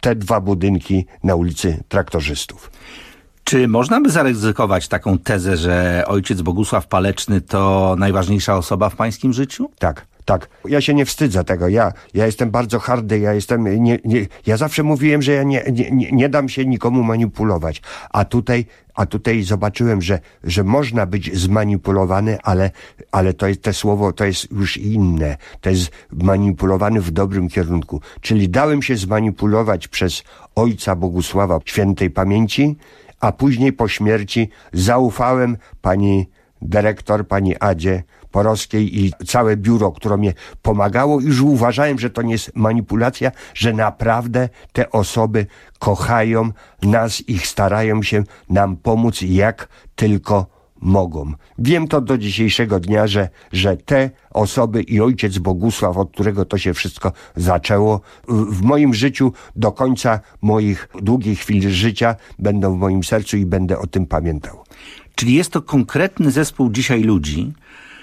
te dwa budynki na ulicy Traktorzystów. Czy można by zaryzykować taką tezę, że ojciec Bogusław Paleczny to najważniejsza osoba w pańskim życiu? Tak. Tak, ja się nie wstydzę tego, ja, ja jestem bardzo hardy, ja jestem, nie, nie, ja zawsze mówiłem, że ja nie, nie, nie, nie dam się nikomu manipulować, a tutaj, a tutaj zobaczyłem, że, że można być zmanipulowany, ale, ale to jest, te słowo to jest już inne, to jest manipulowany w dobrym kierunku, czyli dałem się zmanipulować przez ojca Bogusława świętej pamięci, a później po śmierci zaufałem pani dyrektor, pani Adzie Porowskiej i całe biuro, które mnie pomagało, już uważałem, że to nie jest manipulacja, że naprawdę te osoby kochają nas i starają się nam pomóc jak tylko mogą. Wiem to do dzisiejszego dnia, że, że te osoby i ojciec Bogusław, od którego to się wszystko zaczęło, w moim życiu do końca moich długich chwil życia będą w moim sercu i będę o tym pamiętał. Czyli jest to konkretny zespół dzisiaj ludzi,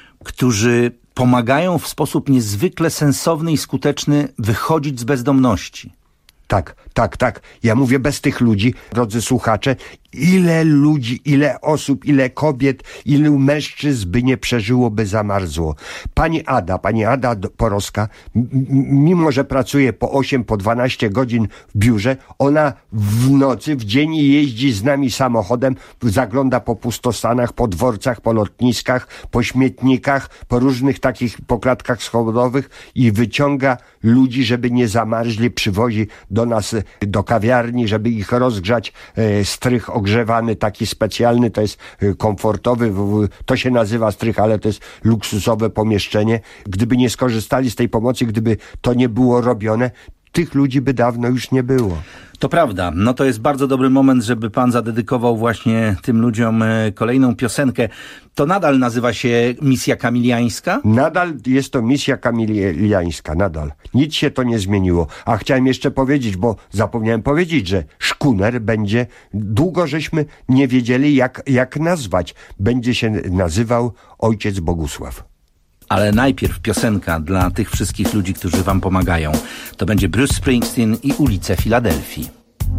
którzy pomagają w sposób niezwykle sensowny i skuteczny wychodzić z bezdomności. Tak, tak, tak. Ja mówię bez tych ludzi, drodzy słuchacze, ile ludzi, ile osób, ile kobiet, ilu mężczyzn by nie przeżyło, zamarzło. Pani Ada, pani Ada Porowska, m- mimo że pracuje po osiem, po dwanaście godzin w biurze, ona w nocy, w dzień jeździ z nami samochodem, zagląda po pustostanach, po dworcach, po lotniskach, po śmietnikach, po różnych takich poklatkach schodowych i wyciąga ludzi, żeby nie zamarzli, przywozi do nas, do kawiarni, żeby ich rozgrzać, e, strych ogrzewany, taki specjalny, to jest komfortowy, to się nazywa strych, ale to jest luksusowe pomieszczenie. Gdyby nie skorzystali z tej pomocy, gdyby to nie było robione, tych ludzi by dawno już nie było. To prawda. No to jest bardzo dobry moment, żeby pan zadedykował właśnie tym ludziom kolejną piosenkę. To nadal nazywa się Misja Kamiliańska? Nadal jest to Misja Kamiliańska, nadal. Nic się to nie zmieniło. A chciałem jeszcze powiedzieć, bo zapomniałem powiedzieć, że szkuner będzie, długo żeśmy nie wiedzieli jak, jak nazwać. Będzie się nazywał Ojciec Bogusław. Ale najpierw piosenka dla tych wszystkich ludzi, którzy wam pomagają. To będzie Bruce Springsteen i ulice Filadelfii.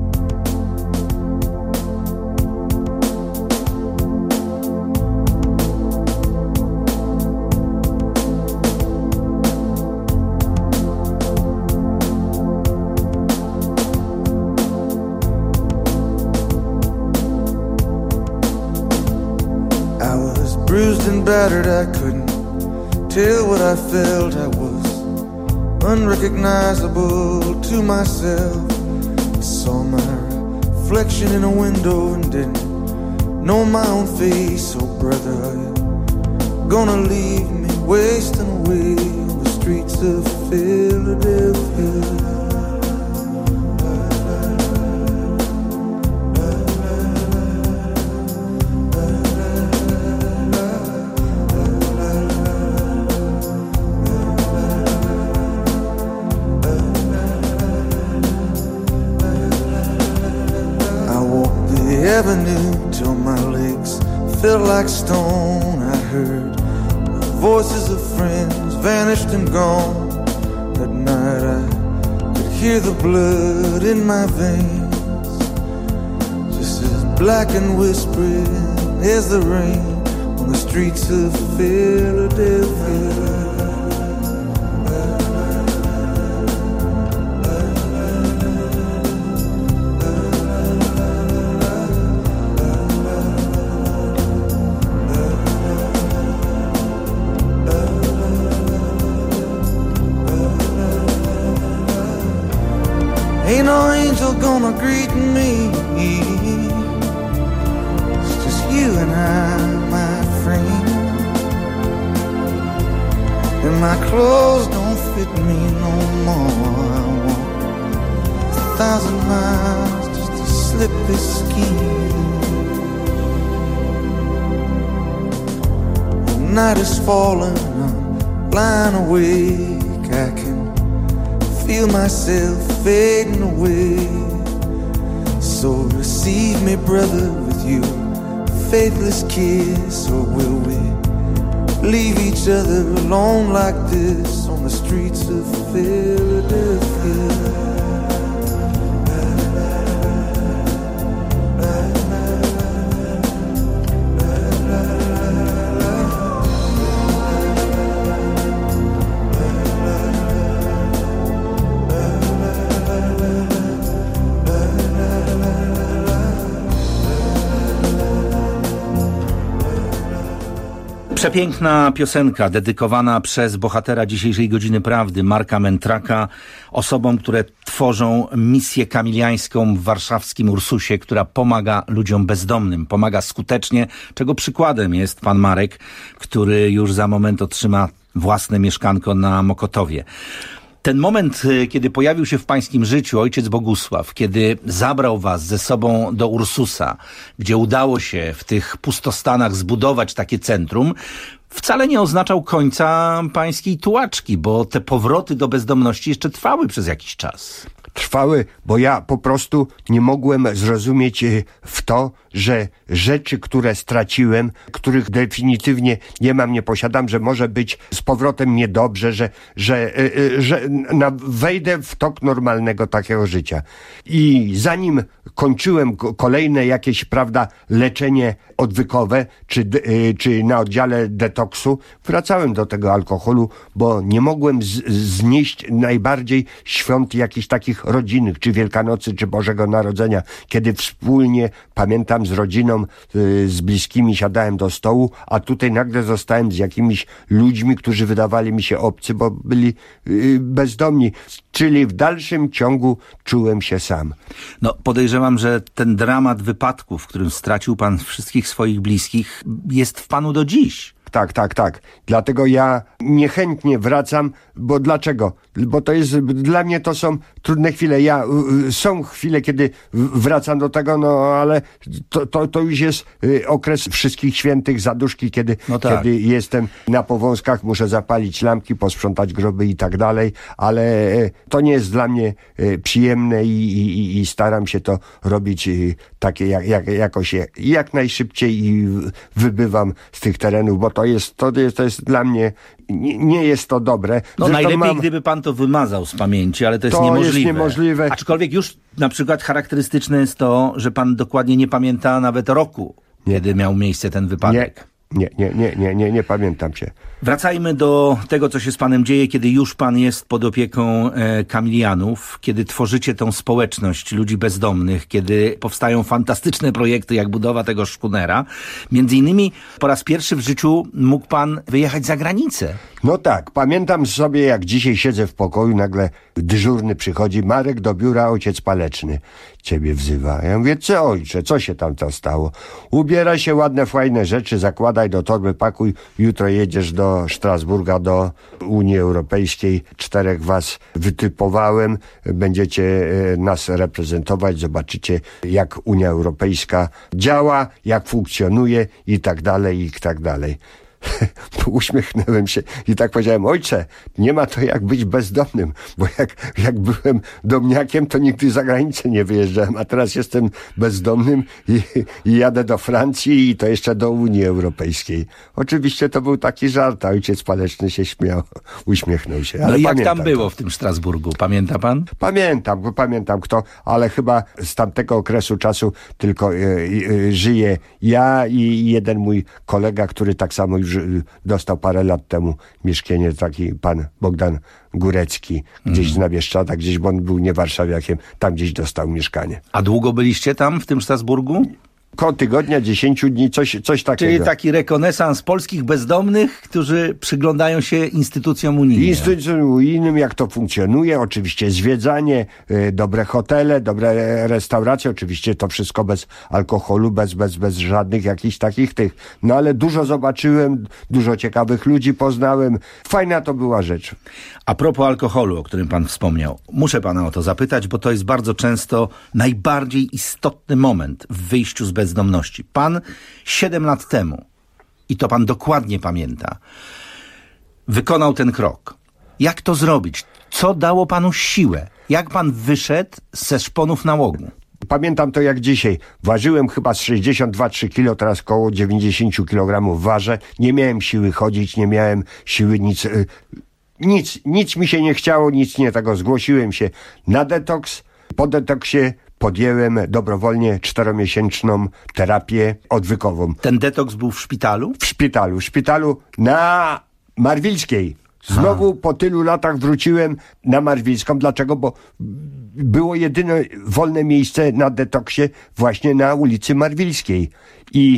I was bruised and battered, I couldn't tell what I felt. I was unrecognizable to myself. I saw my reflection in a window and didn't know my own face. Oh brother, are you gonna leave me wasting away on the streets of Philadelphia? Avenue till my legs felt like stone. I heard the voices of friends vanished and gone. That night I could hear the blood in my veins, just as black and whispering as the rain on the streets of Philadelphia. Ain't no angel gonna greet me. It's just you and I, my friend. And my clothes don't fit me no more. I walk a thousand miles just to slip this skin. The night is falling, I'm lying awake. I can feel myself fading away. So receive me, brother, with your faithless kiss. Or will we leave each other alone like this on the streets of Philadelphia? Przepiękna piosenka dedykowana przez bohatera dzisiejszej Godziny Prawdy, Marka Mentraka, osobom, które tworzą misję kamiliańską w warszawskim Ursusie, która pomaga ludziom bezdomnym, pomaga skutecznie, czego przykładem jest pan Marek, który już za moment otrzyma własne mieszkanko na Mokotowie. Ten moment, kiedy pojawił się w pańskim życiu ojciec Bogusław, kiedy zabrał was ze sobą do Ursusa, gdzie udało się w tych pustostanach zbudować takie centrum, wcale nie oznaczał końca pańskiej tułaczki, bo te powroty do bezdomności jeszcze trwały przez jakiś czas. Trwały, bo ja po prostu nie mogłem zrozumieć w to, że rzeczy, które straciłem, których definitywnie nie mam, nie posiadam, że może być z powrotem niedobrze, że, że, że na, wejdę w tok normalnego takiego życia. I zanim kończyłem kolejne jakieś, prawda, leczenie odwykowe, czy, czy na oddziale detoksu, wracałem do tego alkoholu, bo nie mogłem z, znieść najbardziej świąt jakichś takich rodzinnych, czy Wielkanocy, czy Bożego Narodzenia, kiedy wspólnie, pamiętam, z rodziną, z bliskimi siadałem do stołu, a tutaj nagle zostałem z jakimiś ludźmi, którzy wydawali mi się obcy, bo byli bezdomni. Czyli w dalszym ciągu czułem się sam. No, podejrzewam, że ten dramat wypadku, w którym stracił pan wszystkich swoich bliskich, jest w panu do dziś. Tak, tak, tak. Dlatego ja niechętnie wracam, bo dlaczego? Bo to jest, dla mnie to są trudne chwile. Ja, są chwile, kiedy wracam do tego, no ale to, to, to już jest okres wszystkich świętych, zaduszki, kiedy, no tak. kiedy jestem na powązkach, muszę zapalić lampki, posprzątać groby i tak dalej, ale to nie jest dla mnie przyjemne i, i, i staram się to robić takie jak, jak, jakoś jak najszybciej i wybywam z tych terenów, bo to jest, to jest, to jest dla mnie, nie, nie jest to dobre. No Zresztą najlepiej, mam... gdyby pan to wymazał z pamięci, ale to jest to niemożliwe. jest niemożliwe. Aczkolwiek już na przykład charakterystyczne jest to, że pan dokładnie nie pamięta nawet roku, nie. kiedy miał miejsce ten wypadek. Nie. Nie, nie, nie, nie, nie, nie pamiętam się. Wracajmy do tego, co się z panem dzieje, kiedy już pan jest pod opieką e, kamilianów, kiedy tworzycie tą społeczność ludzi bezdomnych, kiedy powstają fantastyczne projekty, jak budowa tego szkunera. Między innymi po raz pierwszy w życiu mógł pan wyjechać za granicę. No tak, pamiętam sobie, jak dzisiaj siedzę w pokoju, nagle dyżurny przychodzi, Marek, do biura, ojciec Paleczny ciebie wzywa. Ja mówię, co ojcze, co się tam to stało? Ubieraj się, ładne, fajne rzeczy, zakładaj do torby, pakuj, jutro jedziesz do Strasburga, do Unii Europejskiej. Czterech was wytypowałem, będziecie nas reprezentować, zobaczycie, jak Unia Europejska działa, jak funkcjonuje i tak dalej, i tak dalej. Uśmiechnąłem się i tak powiedziałem, ojcze, nie ma to jak być bezdomnym, bo jak, jak byłem domniakiem, to nigdy za granicę nie wyjeżdżałem, a teraz jestem bezdomnym i, i jadę do Francji i to jeszcze do Unii Europejskiej. Oczywiście to był taki żart, a ojciec Paleczny się śmiał, uśmiechnął się. Ale no i jak tam było to. w tym Strasburgu, pamięta pan? Pamiętam, pamiętam kto, ale chyba z tamtego okresu czasu tylko y, y, żyje ja i jeden mój kolega, który tak samo już dostał parę lat temu mieszkanie, taki pan Bogdan Górecki, gdzieś mm. na Bieszczadach, gdzieś, bo on był nie warszawiakiem, tam gdzieś dostał mieszkanie. A długo byliście tam, w tym Strasburgu? Koło tygodnia, dziesięciu dni, coś, coś takiego. Czyli taki rekonesans polskich bezdomnych, którzy przyglądają się instytucjom unijnym. Instytucjom unijnym, jak to funkcjonuje, oczywiście zwiedzanie, y, dobre hotele, dobre restauracje, oczywiście to wszystko bez alkoholu, bez, bez, bez żadnych jakichś takich tych. No ale dużo zobaczyłem, dużo ciekawych ludzi poznałem. Fajna to była rzecz. A propos alkoholu, o którym pan wspomniał, muszę pana o to zapytać, bo to jest bardzo często najbardziej istotny moment w wyjściu z bezdomności. Pan siedem lat temu, i to pan dokładnie pamięta, wykonał ten krok. Jak to zrobić? Co dało panu siłę? Jak pan wyszedł ze szponów nałogu? Pamiętam to jak dzisiaj. Ważyłem chyba z sześćdziesiąt dwa trzy kilo, teraz koło dziewięćdziesiąt kilogramów ważę. Nie miałem siły chodzić, nie miałem siły nic... Nic, nic mi się nie chciało, nic nie tego. Zgłosiłem się na detoks. Po detoksie podjęłem dobrowolnie czteromiesięczną terapię odwykową. Ten detoks był w szpitalu? W szpitalu. W szpitalu na Marwilskiej. Znowu po tylu latach wróciłem na Marwilską. Dlaczego? Bo było jedyne wolne miejsce na detoksie właśnie na ulicy Marwilskiej. I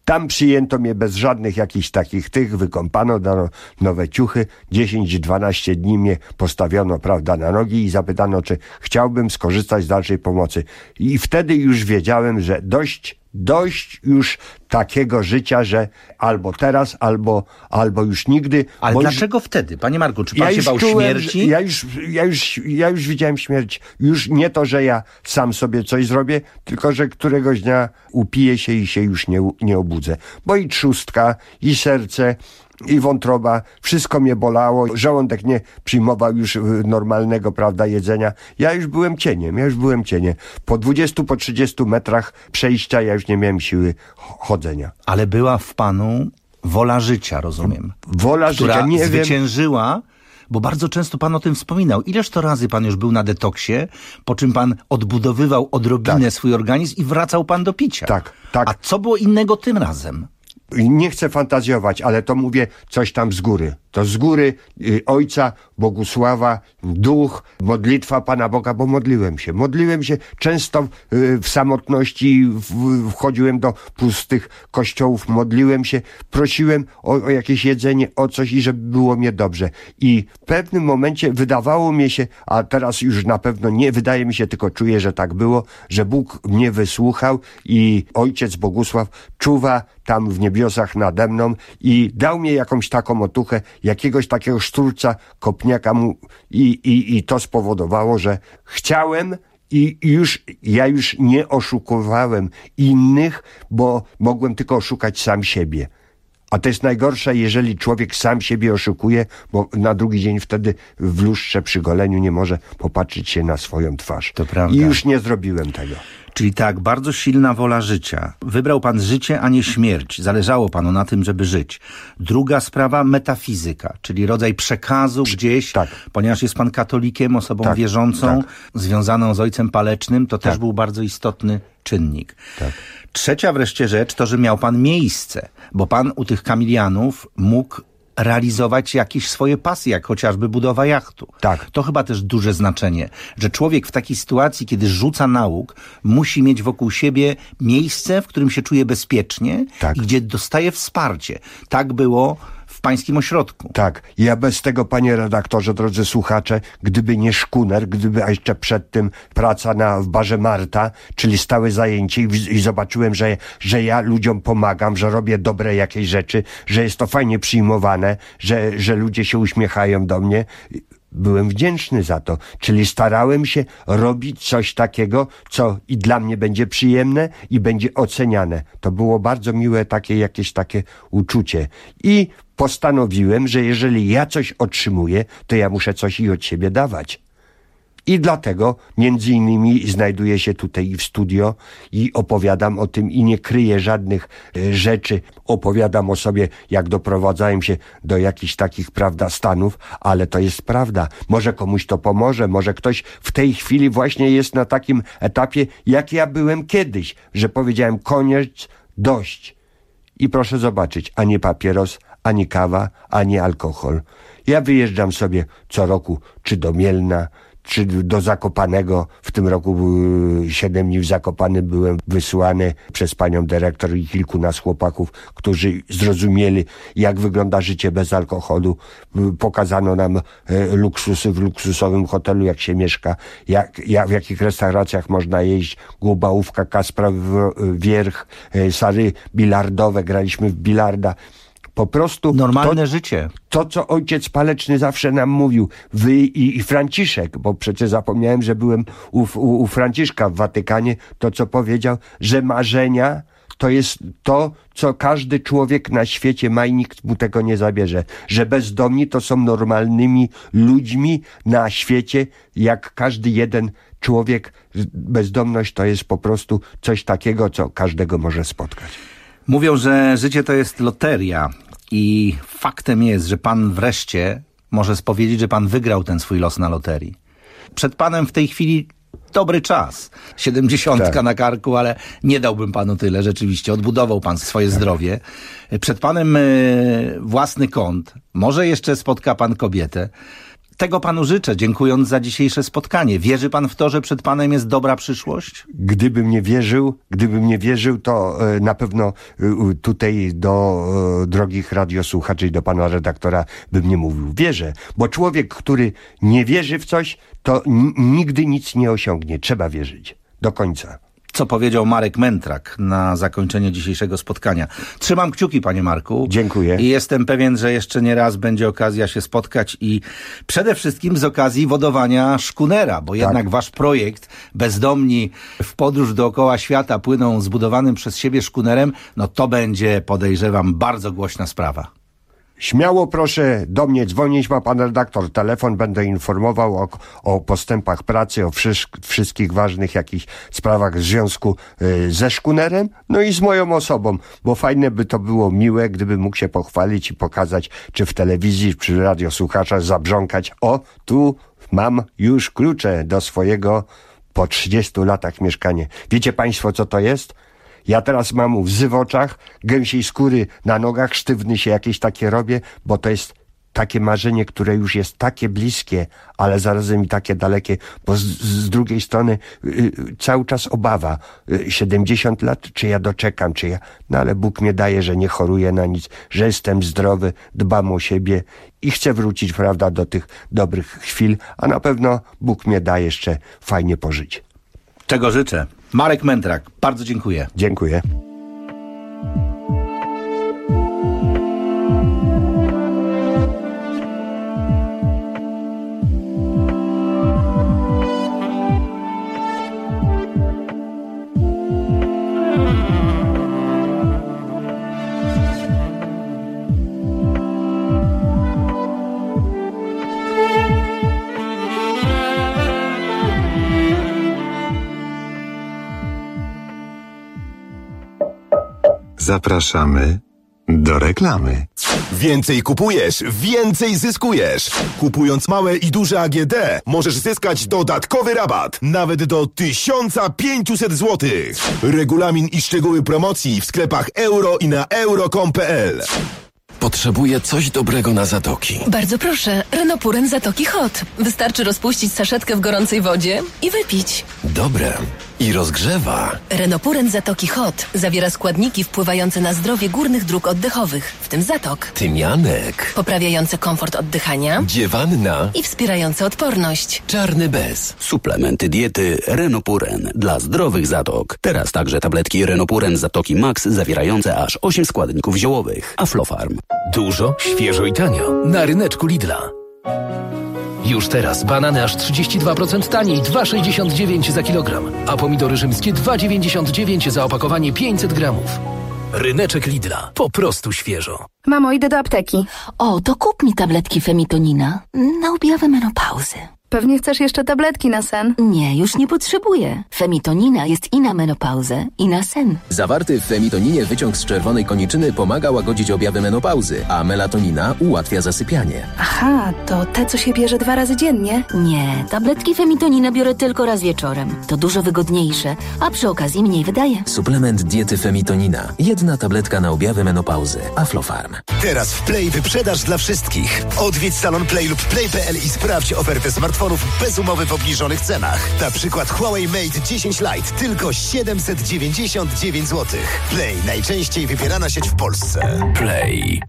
Tam przyjęto mnie bez żadnych jakichś takich tych, wykąpano, dano nowe ciuchy, dziesięć dwanaście dni mnie postawiono, prawda, na nogi i zapytano, czy chciałbym skorzystać z dalszej pomocy. I wtedy już wiedziałem, że dość, dość już takiego życia, że albo teraz, albo, albo już nigdy. Ale bo dlaczego już, wtedy, panie Marku? Czy pan ja się bał czułem, śmierci? Ja już, ja, już, ja już widziałem śmierć. Już nie to, że ja sam sobie coś zrobię, tylko że któregoś dnia upiję się i się już nie, nie obudzę. Bo i trzustka, i serce, i wątroba, wszystko mnie bolało, żołądek nie przyjmował już normalnego, prawda, jedzenia. Ja już byłem cieniem, ja już byłem cieniem. Po dwudziestu, po trzydziestu metrach przejścia ja już nie miałem siły chodzenia. Ale była w panu wola życia, rozumiem. Wola która życia, nie zwyciężyła, wiem. bo bardzo często pan o tym wspominał. Ileż to razy pan już był na detoksie, po czym pan odbudowywał odrobinę tak. swój organizm i wracał pan do picia. Tak, tak. A co było innego tym razem? Nie chcę fantazjować, ale to mówię coś tam z góry. To z góry y, Ojca Bogusława, duch, modlitwa Pana Boga, bo modliłem się. Modliłem się często y, w samotności, w, wchodziłem do pustych kościołów, modliłem się, prosiłem o, o jakieś jedzenie, o coś i żeby było mnie dobrze. I w pewnym momencie wydawało mi się, a teraz już na pewno nie wydaje mi się, tylko czuję, że tak było, że Bóg mnie wysłuchał i Ojciec Bogusław czuwa tam w niebiosach nade mną i dał mi jakąś taką otuchę, jakiegoś takiego szturca, kopniaka mu i, i, i to spowodowało, że chciałem i już, ja już nie oszukowałem innych, bo mogłem tylko oszukać sam siebie. A to jest najgorsze, jeżeli człowiek sam siebie oszukuje, bo na drugi dzień wtedy w lustrze przy goleniu nie może popatrzeć się na swoją twarz. To prawda. I już nie zrobiłem tego. Czyli tak, bardzo silna wola życia. Wybrał pan życie, a nie śmierć. Zależało panu na tym, żeby żyć. Druga sprawa, metafizyka, czyli rodzaj przekazu gdzieś, tak. ponieważ jest pan katolikiem, osobą tak, wierzącą, tak. związaną z Ojcem Palecznym, to tak. też był bardzo istotny czynnik. Tak. Trzecia wreszcie rzecz to, że miał pan miejsce, bo pan u tych Kamilianów mógł realizować jakieś swoje pasje, jak chociażby budowa jachtu. Tak. To chyba też duże znaczenie, że człowiek w takiej sytuacji, kiedy rzuca nauk, musi mieć wokół siebie miejsce, w którym się czuje bezpiecznie tak. i gdzie dostaje wsparcie. Tak było w pańskim ośrodku. Tak. Ja bez tego, panie redaktorze, drodzy słuchacze, gdyby nie szkuner, gdyby a jeszcze przed tym praca na, w barze Marta, czyli stałe zajęcie i, i zobaczyłem, że, że ja ludziom pomagam, że robię dobre jakieś rzeczy, że jest to fajnie przyjmowane, że, że ludzie się uśmiechają do mnie. Byłem wdzięczny za to, czyli starałem się robić coś takiego, co i dla mnie będzie przyjemne i będzie oceniane. To było bardzo miłe takie jakieś takie uczucie. I postanowiłem, że jeżeli ja coś otrzymuję, to ja muszę coś i od siebie dawać. I dlatego między innymi znajduję się tutaj w studio i opowiadam o tym i nie kryję żadnych e, rzeczy. Opowiadam o sobie, jak doprowadzałem się do jakichś takich, prawda, stanów, ale to jest prawda. Może komuś to pomoże, może ktoś w tej chwili właśnie jest na takim etapie, jak ja byłem kiedyś, że powiedziałem koniec, dość. I proszę zobaczyć, ani papieros, ani kawa, ani alkohol. Ja wyjeżdżam sobie co roku, czy do Mielna, czy do Zakopanego. W tym roku siedem dni w Zakopane byłem wysłany przez panią dyrektor i kilku nas chłopaków, którzy zrozumieli, jak wygląda życie bez alkoholu. Pokazano nam luksusy w luksusowym hotelu, jak się mieszka, jak, jak, w jakich restauracjach można jeść. Głubałówka, Kaspra Wierch, sary bilardowe, graliśmy w bilarda. Po prostu normalne to, życie. To, co Ojciec Paleczny zawsze nam mówił, wy i, i Franciszek, bo przecież zapomniałem, że byłem u, u, u Franciszka w Watykanie, to co powiedział, że marzenia to jest to, co każdy człowiek na świecie ma i nikt mu tego nie zabierze. Że bezdomni to są normalnymi ludźmi na świecie, jak każdy jeden człowiek. Bezdomność to jest po prostu coś takiego, co każdego może spotkać. Mówią, że życie to jest loteria i faktem jest, że pan wreszcie może spowiedzieć, że pan wygrał ten swój los na loterii. Przed panem w tej chwili dobry czas. Siedemdziesiątka tak. na karku, ale nie dałbym panu tyle, rzeczywiście. Odbudował pan swoje tak. zdrowie. Przed panem y, własny kąt. Może jeszcze spotka pan kobietę. Tego panu życzę, dziękując za dzisiejsze spotkanie. Wierzy pan w to, że przed panem jest dobra przyszłość? Gdybym nie wierzył, gdybym nie wierzył, to e, na pewno e, tutaj do e, drogich radiosłuchaczy i do pana redaktora bym nie mówił. Wierzę, bo człowiek, który nie wierzy w coś, to n- nigdy nic nie osiągnie. Trzeba wierzyć. Do końca. Co powiedział Marek Mentrak na zakończenie dzisiejszego spotkania. Trzymam kciuki, panie Marku. Dziękuję. I jestem pewien, że jeszcze nie raz będzie okazja się spotkać i przede wszystkim z okazji wodowania szkunera, bo jednak wasz projekt Bezdomni w podróż dookoła świata płyną zbudowanym przez siebie szkunerem, no to będzie, podejrzewam, bardzo głośna sprawa. Śmiało proszę do mnie dzwonić, ma pan redaktor telefon, będę informował o, o postępach pracy, o wszy- wszystkich ważnych jakichś sprawach w związku y, ze szkunerem, no i z moją osobą, bo fajne by to było miłe, gdyby mógł się pochwalić i pokazać, czy w telewizji, czy radiosłuchacza zabrząkać, o, tu mam już klucze do swojego po trzydziestu latach mieszkania. Wiecie państwo, co to jest? Ja teraz mam łzy w oczach, gęsiej skóry na nogach, sztywny się jakieś takie robię, bo to jest takie marzenie, które już jest takie bliskie, ale zarazem i takie dalekie, bo z, z drugiej strony y, cały czas obawa. Y, siedemdziesiąt lat, czy ja doczekam, czy ja... No ale Bóg mnie daje, że nie choruję na nic, że jestem zdrowy, dbam o siebie i chcę wrócić, prawda, do tych dobrych chwil, a na pewno Bóg mnie da jeszcze fajnie pożyć. Czego życzę. Marek Mentrak, bardzo dziękuję. Dziękuję. Zapraszamy do reklamy. Więcej kupujesz, więcej zyskujesz. Kupując małe i duże A G D możesz zyskać dodatkowy rabat, nawet do tysiąc pięćset złotych. Regulamin i szczegóły promocji w sklepach euro i na euro kropka com kropka p l. Potrzebuję coś dobrego na zatoki. Bardzo proszę, Renopuren Zatoki Hot. Wystarczy rozpuścić saszetkę w gorącej wodzie i wypić. Dobre. I rozgrzewa. Renopuren Zatoki Hot zawiera składniki wpływające na zdrowie górnych dróg oddechowych, w tym zatok. Tymianek. Poprawiające komfort oddychania. Dziewanna. I wspierające odporność. Czarny bez. Suplementy diety Renopuren dla zdrowych zatok. Teraz także tabletki Renopuren Zatoki Max zawierające aż osiem składników ziołowych. Aflofarm. Dużo, świeżo i tanio. Na ryneczku Lidla. Już teraz banany aż trzydzieści dwa procent taniej, dwa sześćdziesiąt dziewięć za kilogram, a pomidory rzymskie dwa dziewięćdziesiąt dziewięć za opakowanie pięćset gramów. Ryneczek Lidla. Po prostu świeżo. Mamo, idę do apteki. O, to kup mi tabletki Femitonina na objawę menopauzy. Pewnie chcesz jeszcze tabletki na sen? Nie, już nie potrzebuję. Femitonina jest i na menopauzę, i na sen. Zawarty w femitoninie wyciąg z czerwonej koniczyny pomaga łagodzić objawy menopauzy, a melatonina ułatwia zasypianie. Aha, to te, co się bierze dwa razy dziennie? Nie, tabletki Femitonina biorę tylko raz wieczorem. To dużo wygodniejsze, a przy okazji mniej wydaje. Suplement diety Femitonina. Jedna tabletka na objawy menopauzy. Aflofarm. Teraz w Play wyprzedaż dla wszystkich. Odwiedź salon Play lub play kropka p l i sprawdź ofertę smartfonów bez umowy w obniżonych cenach. Na przykład Huawei Mate dziesięć Lite tylko siedemset dziewięćdziesiąt dziewięć złotych. Play, najczęściej wybierana sieć w Polsce. Play.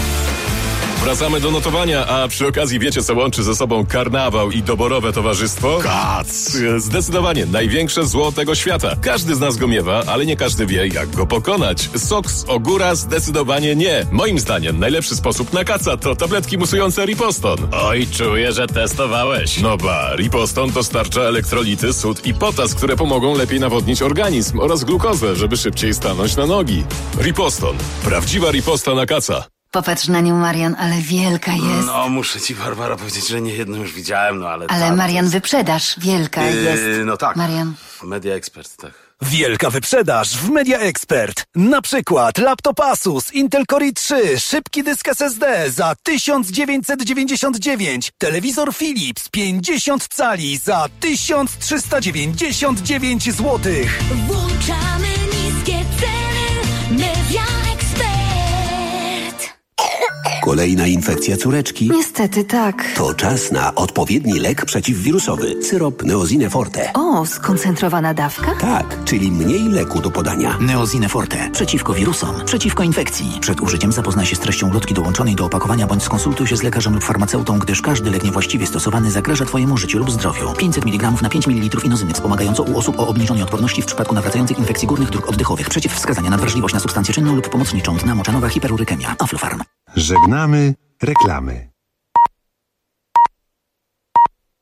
Wracamy do notowania, a przy okazji wiecie, co łączy ze sobą karnawał i doborowe towarzystwo? Kac! Zdecydowanie największe zło tego świata. Każdy z nas go miewa, ale nie każdy wie, jak go pokonać. Sok z ogóra zdecydowanie nie. Moim zdaniem najlepszy sposób na kaca to tabletki musujące Riposton. Oj, czuję, że testowałeś. No ba, Riposton dostarcza elektrolity, sód i potas, które pomogą lepiej nawodnić organizm oraz glukozę, żeby szybciej stanąć na nogi. Riposton. Prawdziwa riposta na kaca. Popatrz na nią, Marian, ale wielka jest. No, muszę ci, Barbara, powiedzieć, że nie jedną już widziałem, no ale... Ale ta, Marian, jest... wyprzedaż, wielka yy, jest. No tak. Marian. Media Expert, tak. Wielka wyprzedaż w Media Expert. Na przykład laptop Asus Intel Core i trzy, szybki dysk S S D za tysiąc dziewięćset dziewięćdziesiąt dziewięć, telewizor Philips pięćdziesiąt cali za tysiąc trzysta dziewięćdziesiąt dziewięć złotych. Włączamy niskie ceny. Media Expert. Kolejna infekcja córeczki? Niestety tak. To czas na odpowiedni lek przeciwwirusowy. Syrop Neosine Forte. O, skoncentrowana dawka? Tak, czyli mniej leku do podania. Neosine Forte. Przeciwko wirusom, przeciwko infekcji. Przed użyciem zapoznaj się z treścią ulotki dołączonej do opakowania bądź skonsultuj się z lekarzem lub farmaceutą, gdyż każdy lek niewłaściwie stosowany zagraża Twojemu życiu lub zdrowiu. pięćset miligramów na pięć mililitrów inozyny wspomagająco u osób o obniżonej odporności w przypadku nawracających infekcji górnych dróg oddechowych. Przeciwwskazania: nadwrażliwość na substancję czynną lub pomocniczą, dna moczanowa, hiperurykemia. Aflofarm. Żegnamy reklamy.